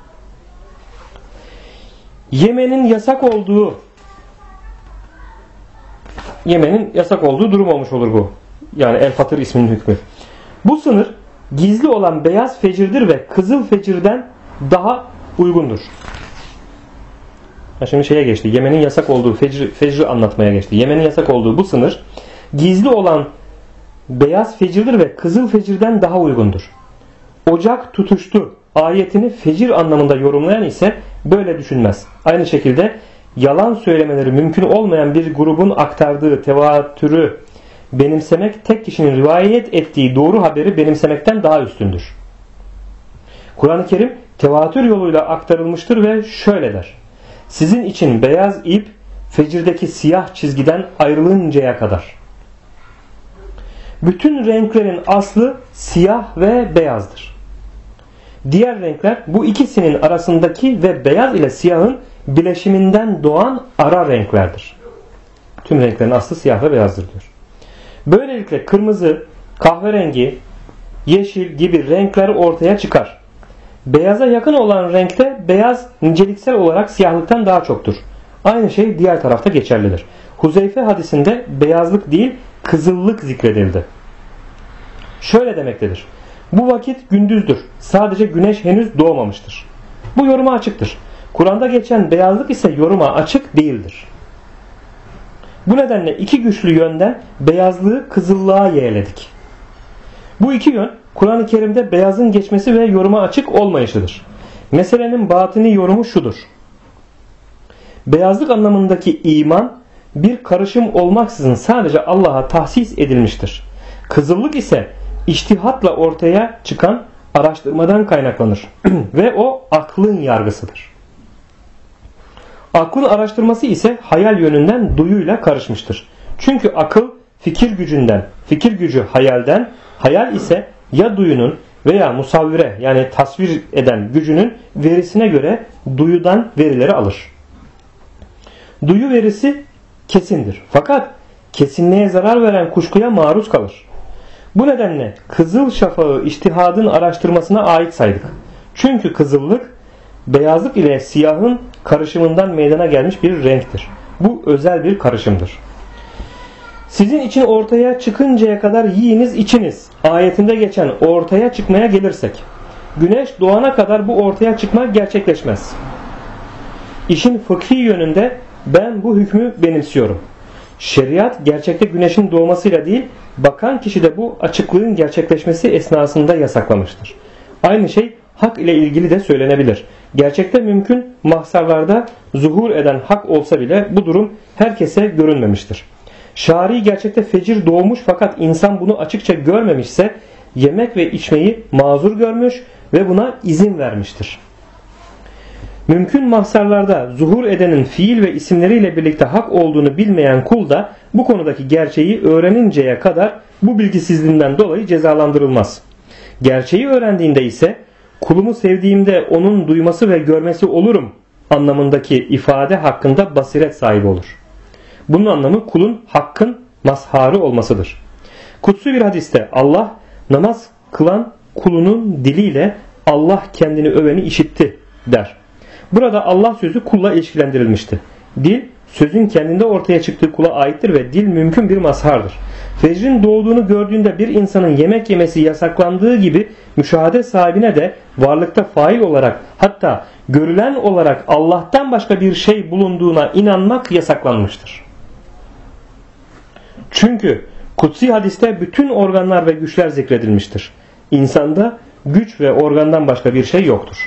Yemenin yasak olduğu durum olmuş olur bu. Yani el-fatır isminin hükmü. Bu sınır gizli olan beyaz fecirdir ve kızıl fecirden daha uygundur. Şimdi şeye geçti. Yemenin yasak olduğu fecri anlatmaya geçti. Yemenin yasak olduğu bu sınır gizli olan beyaz fecirdir ve kızıl fecirden daha uygundur. Ocak tutuştu ayetini fecir anlamında yorumlayan ise böyle düşünmez. Aynı şekilde yalan söylemeleri mümkün olmayan bir grubun aktardığı tevatürü benimsemek tek kişinin rivayet ettiği doğru haberi benimsemekten daha üstündür. Kur'an-ı Kerim tevatür yoluyla aktarılmıştır ve şöyle der. Sizin için beyaz ip fecirdeki siyah çizgiden ayrılıncaya kadar. Bütün renklerin aslı siyah ve beyazdır. Diğer renkler bu ikisinin arasındaki ve beyaz ile siyahın bileşiminden doğan ara renklerdir. Tüm renklerin aslı siyah ve beyazdır diyor. Böylelikle kırmızı, kahverengi, yeşil gibi renkler ortaya çıkar. Beyaza yakın olan renkte beyaz niceliksel olarak siyahlıktan daha çoktur. Aynı şey diğer tarafta geçerlidir. Huzeyfe hadisinde beyazlık değil kızıllık zikredildi. Şöyle demektedir. Bu vakit gündüzdür. Sadece güneş henüz doğmamıştır. Bu yoruma açıktır. Kur'an'da geçen beyazlık ise yoruma açık değildir. Bu nedenle iki güçlü yönden beyazlığı kızıllığa yeğledik. Bu iki yön Kur'an-ı Kerim'de beyazın geçmesi ve yoruma açık olmayışıdır. Meselenin batini yorumu şudur. Beyazlık anlamındaki iman bir karışım olmaksızın sadece Allah'a tahsis edilmiştir. Kızıllık ise içtihatla ortaya çıkan araştırmadan kaynaklanır ve o aklın yargısıdır. Aklın araştırması ise hayal yönünden duyuyla karışmıştır. Çünkü akıl fikir gücünden, fikir gücü hayalden, hayal ise ya duyunun veya musavvire yani tasvir eden gücünün verisine göre duyudan verileri alır. Duyu verisi kesindir. Fakat kesinliğe zarar veren kuşkuya maruz kalır. Bu nedenle kızıl şafağı içtihadın araştırmasına ait saydık. Çünkü kızıllık beyazlık ile siyahın karışımından meydana gelmiş bir renktir. Bu özel bir karışımdır. Sizin için ortaya çıkıncaya kadar yiyiniz içiniz ayetinde geçen ortaya çıkmaya gelirsek, güneş doğana kadar bu ortaya çıkma gerçekleşmez. İşin fıkhi yönünde ben bu hükmü benimsiyorum. Şeriat gerçekte güneşin doğmasıyla değil, bakan kişi de bu açıklığın gerçekleşmesi esnasında yasaklamıştır. Aynı şey hak ile ilgili de söylenebilir. Gerçekte mümkün mahsarlarda zuhur eden hak olsa bile bu durum herkese görünmemiştir. Şari gerçekte fecir doğmuş fakat insan bunu açıkça görmemişse yemek ve içmeyi mazur görmüş ve buna izin vermiştir. Mümkün mahsarlarda zuhur edenin fiil ve isimleriyle birlikte hak olduğunu bilmeyen kul da bu konudaki gerçeği öğreninceye kadar bu bilgisizliğinden dolayı cezalandırılmaz. Gerçeği öğrendiğinde ise kulumu sevdiğimde onun duyması ve görmesi olurum anlamındaki ifade hakkında basiret sahibi olur. Bunun anlamı kulun hakkın mazharı olmasıdır. Kutsi bir hadiste Allah namaz kılan kulunun diliyle Allah kendini öveni işitti der. Burada Allah sözü kulla ilişkilendirilmişti. Dil sözün kendinde ortaya çıktığı kula aittir ve dil mümkün bir mazhardır. Fecrin doğduğunu gördüğünde bir insanın yemek yemesi yasaklandığı gibi müşahede sahibine de varlıkta fail olarak hatta görülen olarak Allah'tan başka bir şey bulunduğuna inanmak yasaklanmıştır. Çünkü kutsi hadiste bütün organlar ve güçler zikredilmiştir. İnsanda güç ve organdan başka bir şey yoktur.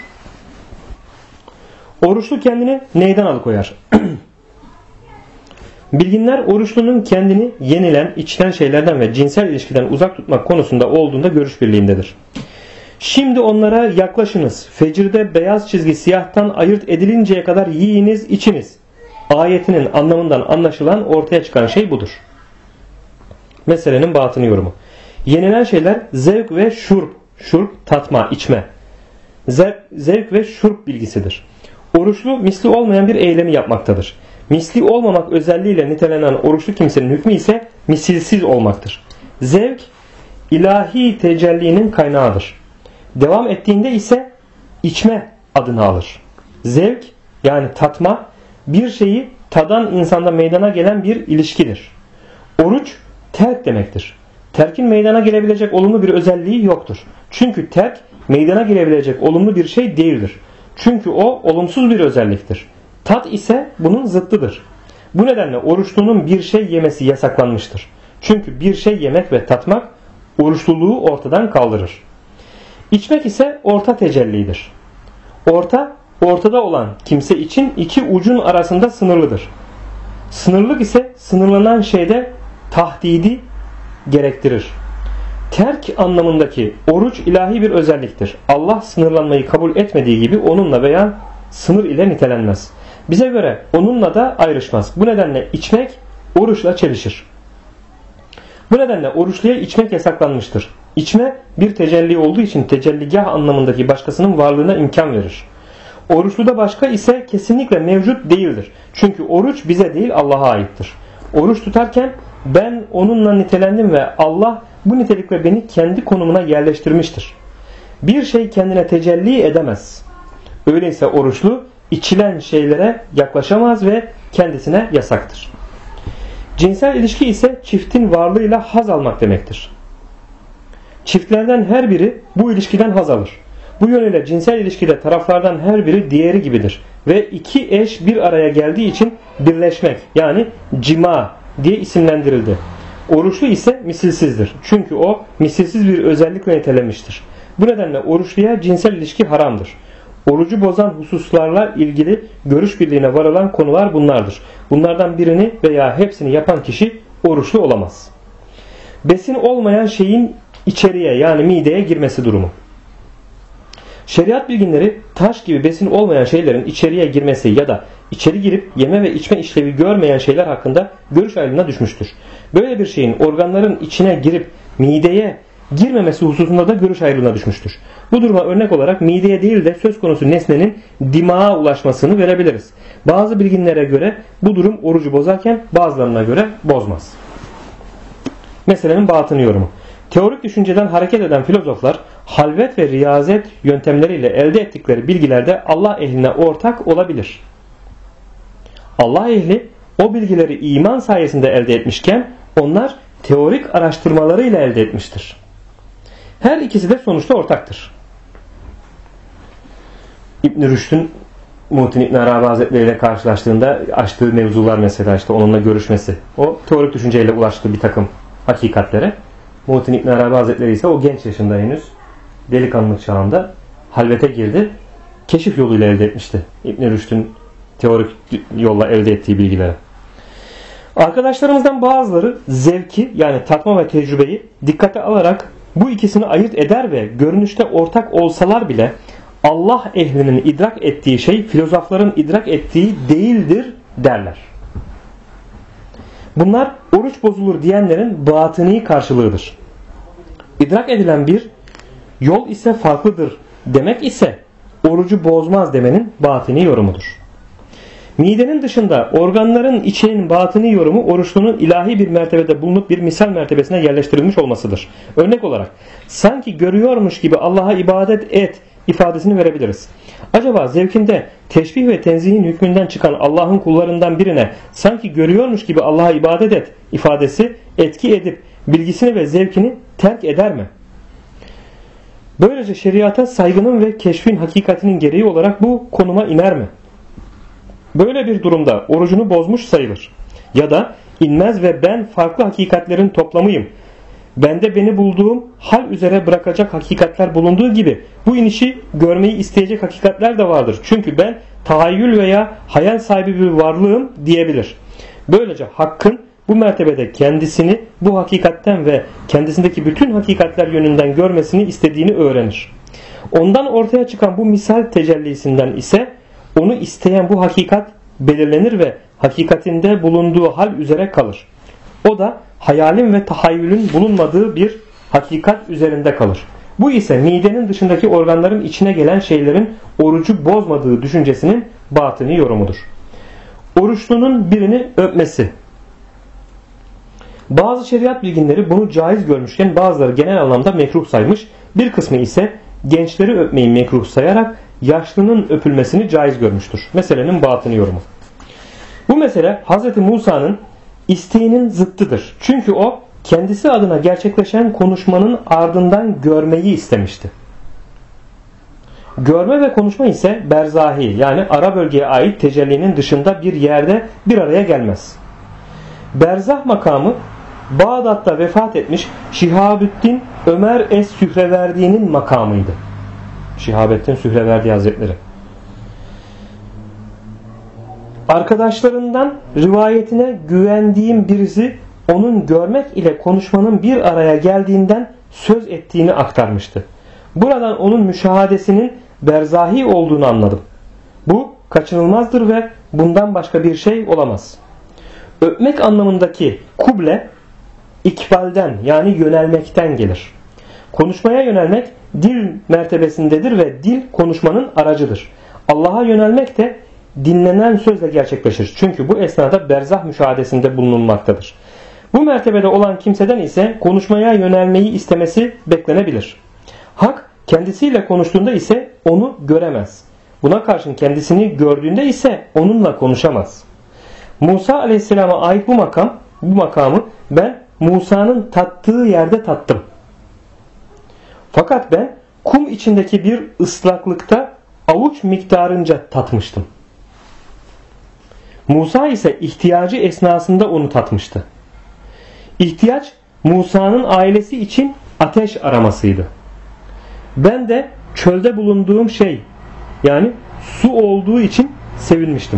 Oruçlu kendini neyden alıkoyar? Bilginler oruçlunun kendini yenilen, içilen şeylerden ve cinsel ilişkiden uzak tutmak konusunda olduğunda görüş birliğindedir. Şimdi onlara yaklaşınız. Fecirde beyaz çizgi siyahtan ayırt edilinceye kadar yiyiniz, içiniz. Ayetinin anlamından anlaşılan ortaya çıkan şey budur. Meselenin batını yorumu. Yenilen şeyler zevk ve şurp. Şurp, tatma, içme. Zevk ve şurp bilgisidir. Oruçlu misli olmayan bir eylemi yapmaktadır. Misli olmamak özelliğiyle nitelenen oruçlu kimsenin hükmü ise misilsiz olmaktır. Zevk, ilahi tecellinin kaynağıdır. Devam ettiğinde ise içme adını alır. Zevk, yani tatma, bir şeyi tadan insanda meydana gelen bir ilişkidir. Oruç, terk demektir. Terkin meydana gelebilecek olumlu bir özelliği yoktur. Çünkü terk, meydana gelebilecek olumlu bir şey değildir. Çünkü o olumsuz bir özelliktir. Tat ise bunun zıttıdır. Bu nedenle oruçlunun bir şey yemesi yasaklanmıştır. Çünkü bir şey yemek ve tatmak oruçluluğu ortadan kaldırır. İçmek ise orta tecellidir. Ortada olan kimse için iki ucun arasında sınırlıdır. Sınırlık ise sınırlanan şeyde tahdidi gerektirir. Terk anlamındaki oruç ilahi bir özelliktir. Allah sınırlanmayı kabul etmediği gibi onunla veya sınır ile nitelenmez. Bize göre onunla da ayrışmaz. Bu nedenle içmek oruçla çelişir. Bu nedenle oruçluya içmek yasaklanmıştır. İçme bir tecelli olduğu için tecelligah anlamındaki başkasının varlığına imkan verir. Oruçluda başka ise kesinlikle mevcut değildir. Çünkü oruç bize değil Allah'a aittir. Oruç tutarken ben onunla nitelendim ve Allah bu nitelikle beni kendi konumuna yerleştirmiştir. Bir şey kendine tecelli edemez. Öyleyse oruçlu içilen şeylere yaklaşamaz ve kendisine yasaktır. Cinsel ilişki ise çiftin varlığıyla haz almak demektir. Çiftlerden her biri bu ilişkiden haz alır. Bu yönüyle cinsel ilişkide taraflardan her biri diğeri gibidir. Ve iki eş bir araya geldiği için birleşmek yani cima diye isimlendirildi. Oruçlu ise misilsizdir. Çünkü o misilsiz bir özellikle nitelenmiştir. Bu nedenle oruçluya cinsel ilişki haramdır. Orucu bozan hususlarla ilgili görüş birliğine varılan konular bunlardır. Bunlardan birini veya hepsini yapan kişi oruçlu olamaz. Besin olmayan şeyin içeriye yani mideye girmesi durumu. Şeriat bilginleri taş gibi besin olmayan şeylerin içeriye girmesi ya da içeri girip yeme ve içme işlevi görmeyen şeyler hakkında görüş ayrılığına düşmüştür. Böyle bir şeyin organların içine girip mideye girmemesi hususunda da görüş ayrılığına düşmüştür. Bu duruma örnek olarak mideye değil de söz konusu nesnenin dimağa ulaşmasını verebiliriz. Bazı bilginlere göre bu durum orucu bozarken bazılarına göre bozmaz. Meselenin batını yorumu. Teorik düşünceden hareket eden filozoflar halvet ve riyazet yöntemleriyle elde ettikleri bilgilerde Allah ehline ortak olabilir. Allah ehli o bilgileri iman sayesinde elde etmişken onlar teorik araştırmalarıyla elde etmiştir. Her ikisi de sonuçta ortaktır. İbn-i Rüşd'ün Muhittin İbn Arabi Hazretleri ile karşılaştığında açtığı mevzular mesela işte onunla görüşmesi. O teorik düşünceyle ulaştığı bir takım hakikatlere. Muhittin İbn Arabi Hazretleri ise o genç yaşında henüz delikanlılık çağında halvete girdi. Keşif yoluyla elde etmişti. İbn Rüşd'ün teorik yolla elde ettiği bilgileri. Arkadaşlarımızdan bazıları zevki yani tatma ve tecrübeyi dikkate alarak bu ikisini ayırt eder ve görünüşte ortak olsalar bile Allah ehlinin idrak ettiği şey filozofların idrak ettiği değildir derler. Bunlar oruç bozulur diyenlerin batıni karşılığıdır. İdrak edilen bir yol ise farklıdır demek ise orucu bozmaz demenin batıni yorumudur. Midenin dışında organların içinin batıni yorumu oruçlunun ilahi bir mertebede bulunup bir misal mertebesine yerleştirilmiş olmasıdır. Örnek olarak sanki görüyormuş gibi Allah'a ibadet et ifadesini verebiliriz. Acaba zevkinde teşbih ve tenzihin hükmünden çıkan Allah'ın kullarından birine sanki görüyormuş gibi Allah'a ibadet et ifadesi etki edip bilgisini ve zevkini terk eder mi? Böylece şeriata saygının ve keşfin hakikatinin gereği olarak bu konuma iner mi? Böyle bir durumda orucunu bozmuş sayılır. Ya da inmez ve ben farklı hakikatlerin toplamıyım. bende beni bulduğum hal üzere bırakacak hakikatler bulunduğu gibi bu inişi görmeyi isteyecek hakikatler de vardır. Çünkü ben tahayyül veya hayal sahibi bir varlığım diyebilir. Böylece Hakk'ın bu mertebede kendisini bu hakikatten ve kendisindeki bütün hakikatler yönünden görmesini istediğini öğrenir. Ondan ortaya çıkan bu misal tecellisinden ise onu isteyen bu hakikat belirlenir ve hakikatinde bulunduğu hal üzere kalır. O da hayalin ve tahayyülün bulunmadığı bir hakikat üzerinde kalır. Bu ise midenin dışındaki organların içine gelen şeylerin orucu bozmadığı düşüncesinin batini yorumudur. Oruçlunun birini öpmesi. Bazı şeriat bilginleri bunu caiz görmüşken bazıları genel anlamda mekruh saymış, bir kısmı ise gençleri öpmeyi mekruh sayarak yaşlının öpülmesini caiz görmüştür. Meselenin batini yorumu. Bu mesele Hz. Musa'nın isteğinin zıttıdır. Çünkü o kendisi adına gerçekleşen konuşmanın ardından görmeyi istemişti. Görme ve konuşma ise berzahi, yani ara bölgeye ait tecellinin dışında bir yerde bir araya gelmez. Berzah makamı Bağdat'ta vefat etmiş Şihabüddin Ömer Es-Sühreverdi'nin makamıydı. Şihabettin Sühreverdi Hazretleri. Arkadaşlarından rivayetine güvendiğim birisi onun görmek ile konuşmanın bir araya geldiğinden söz ettiğini aktarmıştı. Buradan onun müşahadesinin berzahi olduğunu anladım. Bu kaçınılmazdır ve bundan başka bir şey olamaz. Öpmek anlamındaki kuble ikbalden, yani yönelmekten gelir. Konuşmaya yönelmek dil mertebesindedir ve dil konuşmanın aracıdır. Allah'a yönelmek de dinlenen sözle gerçekleşir. Çünkü bu esnada berzah müşahadesinde bulunulmaktadır. Bu mertebede olan kimseden ise konuşmaya yönelmeyi istemesi beklenebilir. Hak kendisiyle konuştuğunda ise onu göremez. Buna karşın kendisini gördüğünde ise onunla konuşamaz. Musa Aleyhisselam'a ait bu makamı ben Musa'nın tattığı yerde tattım. Fakat ben kum içindeki bir ıslaklıkta avuç miktarınca tatmıştım. Musa ise ihtiyacı esnasında onu tatmıştı. İhtiyaç Musa'nın ailesi için ateş aramasıydı. Ben de çölde bulunduğum şey, yani su olduğu için sevinmiştim.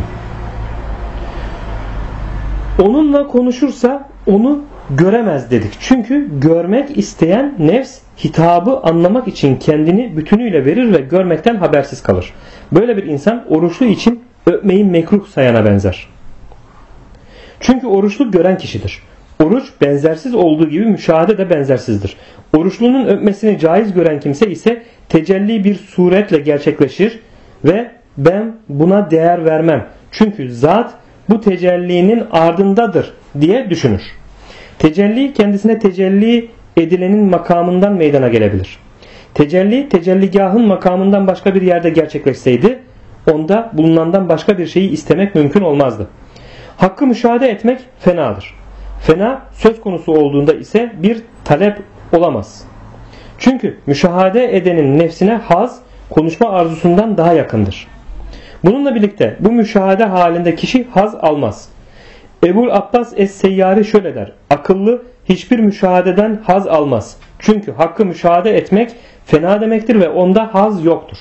Onunla konuşursa onu göremez dedik. Çünkü görmek isteyen nefs hitabı anlamak için kendini bütünüyle verir ve görmekten habersiz kalır. Böyle bir insan oruçlu için öpmeyi mekruh sayana benzer. Çünkü oruçlu gören kişidir. Oruç benzersiz olduğu gibi müşahede de benzersizdir. Oruçlunun öpmesini caiz gören kimse ise tecelli bir suretle gerçekleşir ve ben buna değer vermem. Çünkü zat bu tecellinin ardındadır diye düşünür. Tecelli kendisine tecelli edilenin makamından meydana gelebilir. Tecelli tecelligahın makamından başka bir yerde gerçekleşseydi onda bulunandan başka bir şeyi istemek mümkün olmazdı. Hakkı müşahede etmek fenadır. Fena söz konusu olduğunda ise bir talep olamaz. Çünkü müşahede edenin nefsine haz, konuşma arzusundan daha yakındır. Bununla birlikte bu müşahede halinde kişi haz almaz. Ebul Abbas Es-Seyyari şöyle der: akıllı hiçbir müşahededen haz almaz. Çünkü hakkı müşahede etmek fena demektir ve onda haz yoktur.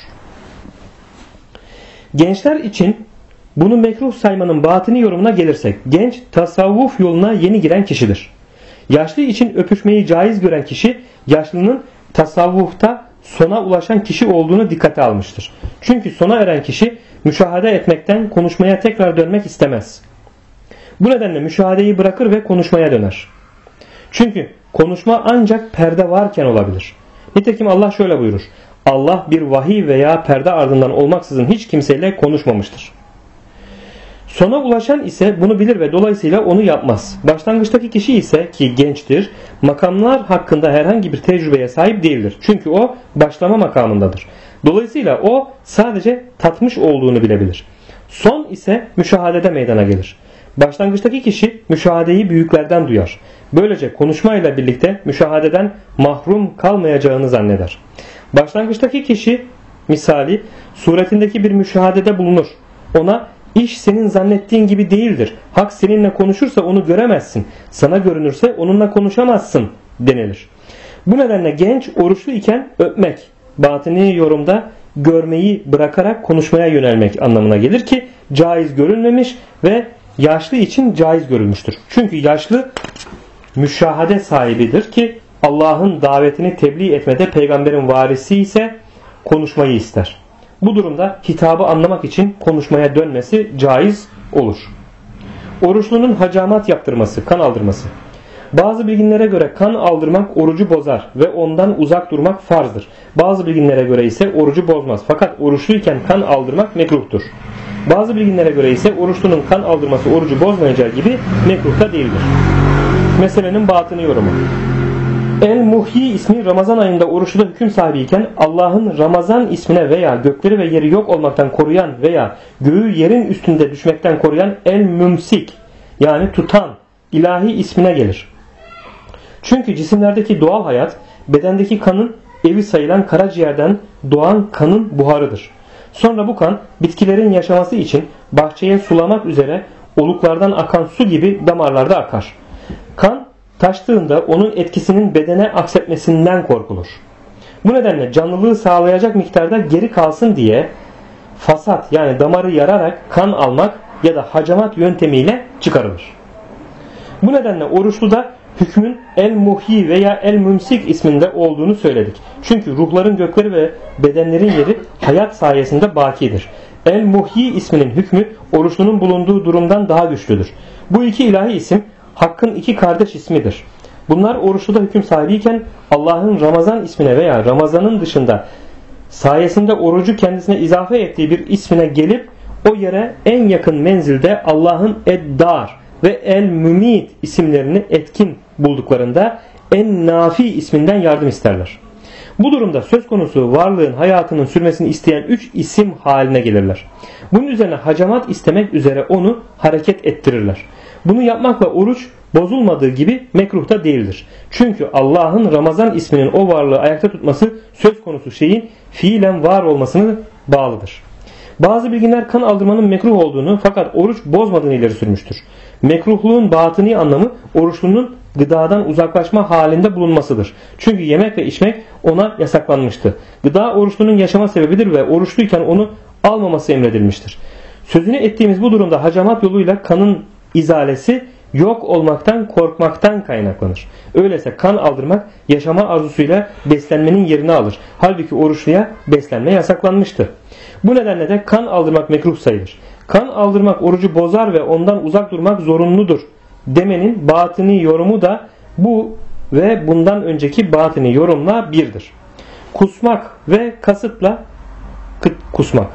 Gençler için bunu mekruh saymanın batini yorumuna gelirsek, genç tasavvuf yoluna yeni giren kişidir. Yaşlı için öpüşmeyi caiz gören kişi, yaşlının tasavvufta sona ulaşan kişi olduğunu dikkate almıştır. Çünkü sona eren kişi müşahede etmekten konuşmaya tekrar dönmek istemez. Bu nedenle müşahedeyi bırakır ve konuşmaya döner. Çünkü konuşma ancak perde varken olabilir. Nitekim Allah şöyle buyurur: Allah bir vahiy veya perde ardından olmaksızın hiç kimseyle konuşmamıştır. Sona ulaşan ise bunu bilir ve dolayısıyla onu yapmaz. Başlangıçtaki kişi ise, ki gençtir, makamlar hakkında herhangi bir tecrübeye sahip değildir. Çünkü o başlama makamındadır. Dolayısıyla o sadece tatmış olduğunu bilebilir. Son ise müşahadede meydana gelir. Başlangıçtaki kişi müşahadeyi büyüklerden duyar. Böylece konuşmayla birlikte müşahadeden mahrum kalmayacağını zanneder. Başlangıçtaki kişi misali suretindeki bir müşahadede bulunur. Ona İş senin zannettiğin gibi değildir. Hak seninle konuşursa onu göremezsin. Sana görünürse onunla konuşamazsın denilir. Bu nedenle genç oruçlu iken öpmek, batini yorumda görmeyi bırakarak konuşmaya yönelmek anlamına gelir ki caiz görülmemiş ve yaşlı için caiz görülmüştür. Çünkü yaşlı müşahede sahibidir ki Allah'ın davetini tebliğ etmede peygamberin varisi ise konuşmayı ister. Bu durumda hitabı anlamak için konuşmaya dönmesi caiz olur. Oruçlunun hacamat yaptırması, kan aldırması. Bazı bilginlere göre kan aldırmak orucu bozar ve ondan uzak durmak farzdır. Bazı bilginlere göre ise orucu bozmaz. Fakat oruçluyken kan aldırmak mekruhtur. Bazı bilginlere göre ise oruçlunun kan aldırması orucu bozmayacağı gibi mekruhta değildir. Meselenin batını yorumu. El-Muhyi ismi Ramazan ayında oruçluda hüküm sahibiyken Allah'ın Ramazan ismine veya gökleri ve yeri yok olmaktan koruyan veya göğü yerin üstünde düşmekten koruyan El-Mümsik yani tutan ilahi ismine gelir. Çünkü cisimlerdeki doğal hayat bedendeki kanın evi sayılan karaciğerden doğan kanın buharıdır. Sonra bu kan bitkilerin yaşaması için bahçeye sulamak üzere oluklardan akan su gibi damarlarda akar. Kan taştığında onun etkisinin bedene aksetmesinden korkulur. Bu nedenle canlılığı sağlayacak miktarda geri kalsın diye fasat yani damarı yararak kan almak ya da hacamat yöntemiyle çıkarılır. Bu nedenle oruçluda hükmün El-Muhyi veya El-Mümsik isminde olduğunu söyledik. Çünkü ruhların gökleri ve bedenlerin yeri hayat sayesinde bakidir. El-Muhyi isminin hükmü oruçlunun bulunduğu durumdan daha güçlüdür. Bu iki ilahi isim Hakk'ın iki kardeş ismidir. Bunlar oruçluda hüküm sahibiyken Allah'ın Ramazan ismine veya Ramazan'ın dışında sayesinde orucu kendisine izafe ettiği bir ismine gelip o yere en yakın menzilde Allah'ın Ed-Dar ve El-Mümit isimlerini etkin bulduklarında En-Nafi isminden yardım isterler. Bu durumda söz konusu varlığın hayatının sürmesini isteyen üç isim haline gelirler. Bunun üzerine hacamat istemek üzere onu hareket ettirirler. Bunu yapmakla oruç bozulmadığı gibi mekruhta değildir. Çünkü Allah'ın Ramazan isminin o varlığı ayakta tutması söz konusu şeyin fiilen var olmasını bağlıdır. Bazı bilginler kan aldırmanın mekruh olduğunu fakat oruç bozmadığını ileri sürmüştür. Mekruhluğun batıni anlamı oruçlunun gıdadan uzaklaşma halinde bulunmasıdır. Çünkü yemek ve içmek ona yasaklanmıştı. Gıda oruçlunun yaşama sebebidir ve oruçluyken onu almaması emredilmiştir. Sözünü ettiğimiz bu durumda hacamat yoluyla kanın izalesi yok olmaktan korkmaktan kaynaklanır. Öyleyse kan aldırmak yaşama arzusuyla beslenmenin yerini alır. Halbuki oruçluya beslenme yasaklanmıştı. Bu nedenle de kan aldırmak mekruh sayılır. Kan aldırmak orucu bozar ve ondan uzak durmak zorunludur demenin batini yorumu da bu ve bundan önceki batini yorumla birdir. Kusmak ve kasıtla kusmak.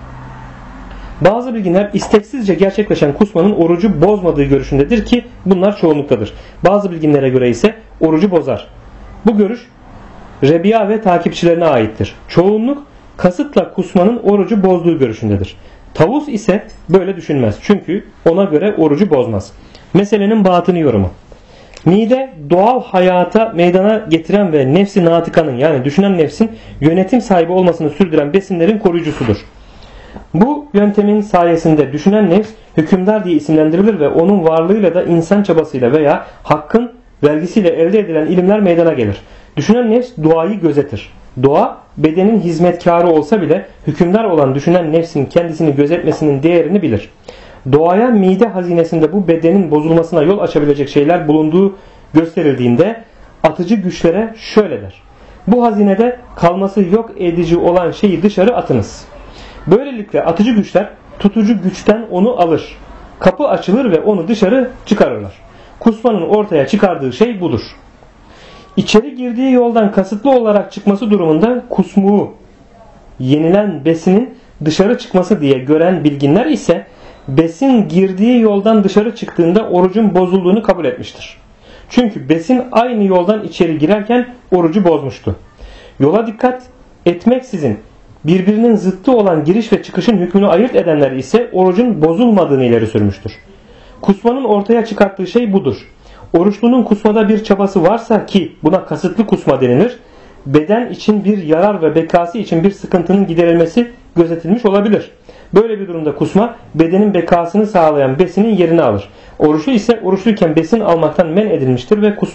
Bazı bilginler isteksizce gerçekleşen kusmanın orucu bozmadığı görüşündedir ki bunlar çoğunluktadır. Bazı bilginlere göre ise orucu bozar. Bu görüş Rebiya ve takipçilerine aittir. Çoğunluk kasıtla kusmanın orucu bozduğu görüşündedir. Tavus ise böyle düşünmez. Çünkü ona göre orucu bozmaz. Meselenin batını yorumu. Mide doğal hayata meydana getiren ve nefsi natıkanın yani düşünen nefsin yönetim sahibi olmasını sürdüren besinlerin koruyucusudur. Bu yöntemin sayesinde düşünen nefs hükümdar diye isimlendirilir ve onun varlığıyla da insan çabasıyla veya hakkın vergisiyle elde edilen ilimler meydana gelir. Düşünen nefs doğayı gözetir. Doğa bedenin hizmetkarı olsa bile hükümdar olan düşünen nefsin kendisini gözetmesinin değerini bilir. Doğaya mide hazinesinde bu bedenin bozulmasına yol açabilecek şeyler bulunduğu gösterildiğinde atıcı güçlere şöyle der. Bu hazinede kalması yok edici olan şeyi dışarı atınız. Böylelikle atıcı güçler tutucu güçten onu alır. Kapı açılır ve onu dışarı çıkarırlar. Kusmanın ortaya çıkardığı şey budur. İçeri girdiği yoldan kasıtlı olarak çıkması durumunda kusmuğu yenilen besinin dışarı çıkması diye gören bilginler ise besin girdiği yoldan dışarı çıktığında orucun bozulduğunu kabul etmiştir. Çünkü besin aynı yoldan içeri girerken orucu bozmuştu. Yola dikkat etmeksizin birbirinin zıttı olan giriş ve çıkışın hükmünü ayırt edenler ise orucun bozulmadığını ileri sürmüştür. Kusmanın ortaya çıkarttığı şey budur. Oruçlunun kusmada bir çabası varsa ki buna kasıtlı kusma denilir, beden için bir yarar ve bekası için bir sıkıntının giderilmesi gözetilmiş olabilir. Böyle bir durumda kusma bedenin bekasını sağlayan besinin yerini alır. Oruçlu ise oruçluyken besin almaktan men edilmiştir ve kusmak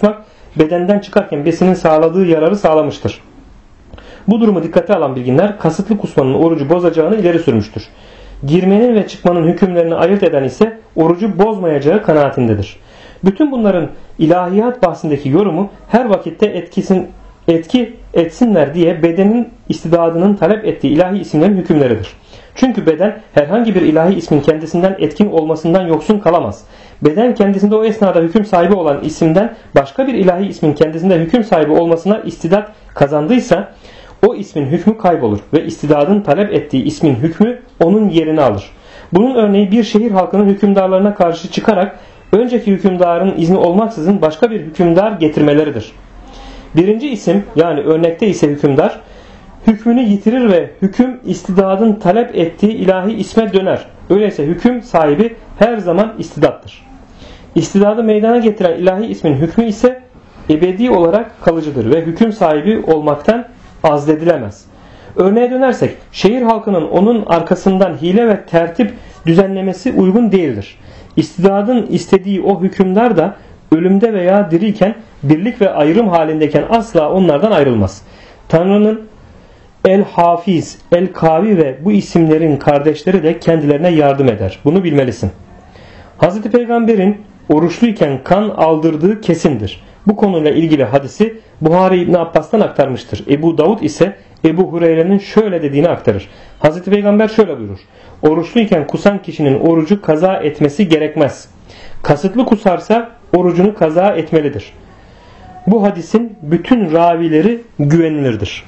bedenden çıkarken besinin sağladığı yararı sağlamıştır. Bu durumu dikkate alan bilginler kasıtlı kusmanın orucu bozacağını ileri sürmüştür. Girmenin ve çıkmanın hükümlerini ayırt eden ise orucu bozmayacağı kanaatindedir. Bütün bunların ilahiyat bahsindeki yorumu her vakitte etki etsinler diye bedenin istidadının talep ettiği ilahi isimlerin hükümleridir. Çünkü beden herhangi bir ilahi ismin kendisinden etkin olmasından yoksun kalamaz. Beden kendisinde o esnada hüküm sahibi olan isimden başka bir ilahi ismin kendisinde hüküm sahibi olmasına istidat kazandıysa o ismin hükmü kaybolur ve istidadın talep ettiği ismin hükmü onun yerini alır. Bunun örneği bir şehir halkının hükümdarlarına karşı çıkarak önceki hükümdarın izni olmaksızın başka bir hükümdar getirmeleridir. Birinci isim, yani örnekte ise hükümdar, hükmünü yitirir ve hüküm istidadın talep ettiği ilahi isme döner. Öyleyse hüküm sahibi her zaman istidattır. İstidadı meydana getiren ilahi ismin hükmü ise ebedi olarak kalıcıdır ve hüküm sahibi olmaktan azledilemez. Örneğe dönersek, şehir halkının onun arkasından hile ve tertip düzenlemesi uygun değildir. İstidadın istediği o hükümdar da ölümde veya diriyken, birlik ve ayrım halindeyken asla onlardan ayrılmaz. Tanrı'nın El-Hafiz, El-Kavi ve bu isimlerin kardeşleri de kendilerine yardım eder. Bunu bilmelisin. Hz. Peygamber'in oruçluyken kan aldırdığı kesindir. Bu konuyla ilgili hadisi Buhari İbn Abbas'tan aktarmıştır. Ebu Davud ise Ebu Hureyre'nin şöyle dediğini aktarır. Hz. Peygamber şöyle buyurur. Oruçluyken kusan kişinin orucu kaza etmesi gerekmez. Kasıtlı kusarsa orucunu kaza etmelidir. Bu hadisin bütün ravileri güvenilirdir.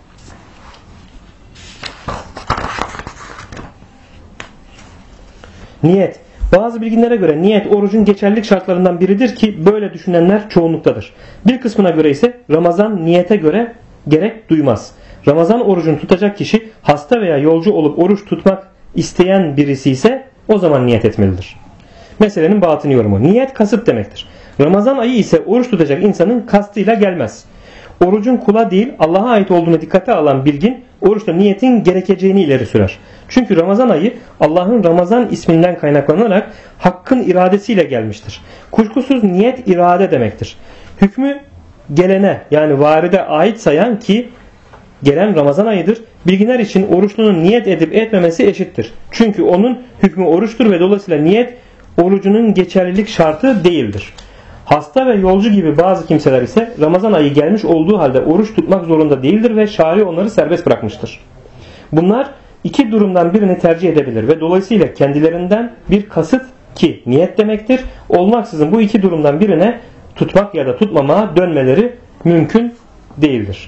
Niyet. Bazı bilginlere göre niyet orucun geçerlilik şartlarından biridir ki böyle düşünenler çoğunluktadır. Bir kısmına göre ise Ramazan niyete göre gerek duymaz. Ramazan orucunu tutacak kişi hasta veya yolcu olup oruç tutmak isteyen birisi ise o zaman niyet etmelidir. Meselenin batını yorumu. Niyet kasıt demektir. Ramazan ayı ise oruç tutacak insanın kastıyla gelmez. Orucun kula değil Allah'a ait olduğunu dikkate alan bilgin oruçta niyetin gerekeceğini ileri sürer. Çünkü Ramazan ayı Allah'ın Ramazan isminden kaynaklanarak Hakk'ın iradesiyle gelmiştir. Kuşkusuz niyet irade demektir. Hükmü gelene, yani varide ait sayan ki gelen Ramazan ayıdır. Bilginler için oruçlunun niyet edip etmemesi eşittir. Çünkü onun hükmü oruçtur ve dolayısıyla niyet orucunun geçerlilik şartı değildir. Hasta ve yolcu gibi bazı kimseler ise Ramazan ayı gelmiş olduğu halde oruç tutmak zorunda değildir ve şari onları serbest bırakmıştır. Bunlar iki durumdan birini tercih edebilir ve dolayısıyla kendilerinden bir kasıt ki niyet demektir olmaksızın bu iki durumdan birine tutmak ya da tutmamaya dönmeleri mümkün değildir.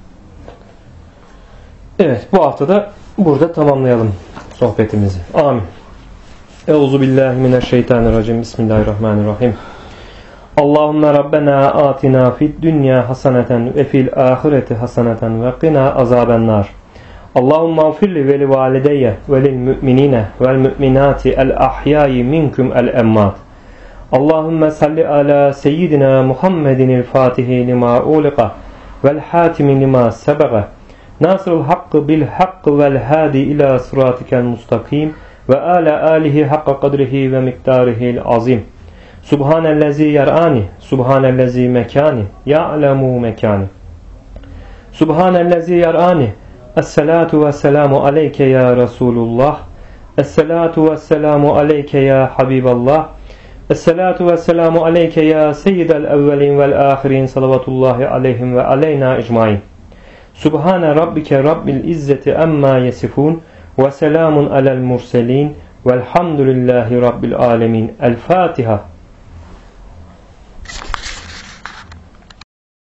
Evet, bu hafta da burada tamamlayalım sohbetimizi. Amin. Euzubillahimineşşeytanirracim. Bismillahirrahmanirrahim. Allahümme Rabbena atina fid dünya haseneten ve fil ahireti haseneten ve qina azabennar. Allahümme afirli ve li valideyye ve lil müminine vel müminati el ahyayi minkum el emmat. Allahümme salli ala seyyidina Muhammedin el fatihi lima uliqa vel hatimi lima sebeğe. Nasrul hakkı bil hakkı vel hadi ila sıratikel mustakim ve ala alihi hakka kadrihi ve miktarihi azim. Subhanellezi yar'ani, subhanellezi mekani, ya'lemu mekani. Subhanellezi yar'ani, esselatu vesselamu aleyke ya Resulullah, esselatu vesselamu aleyke ya Habiballah, esselatu vesselamu aleyke ya seyyidel evvelin vel ahirin, salavatullahi aleyhim ve aleyna ecmain. Subhane rabbike rabbil izzeti emma yesifun ve selamun alel murselin velhamdülillahi rabbil alemin. El Fatiha.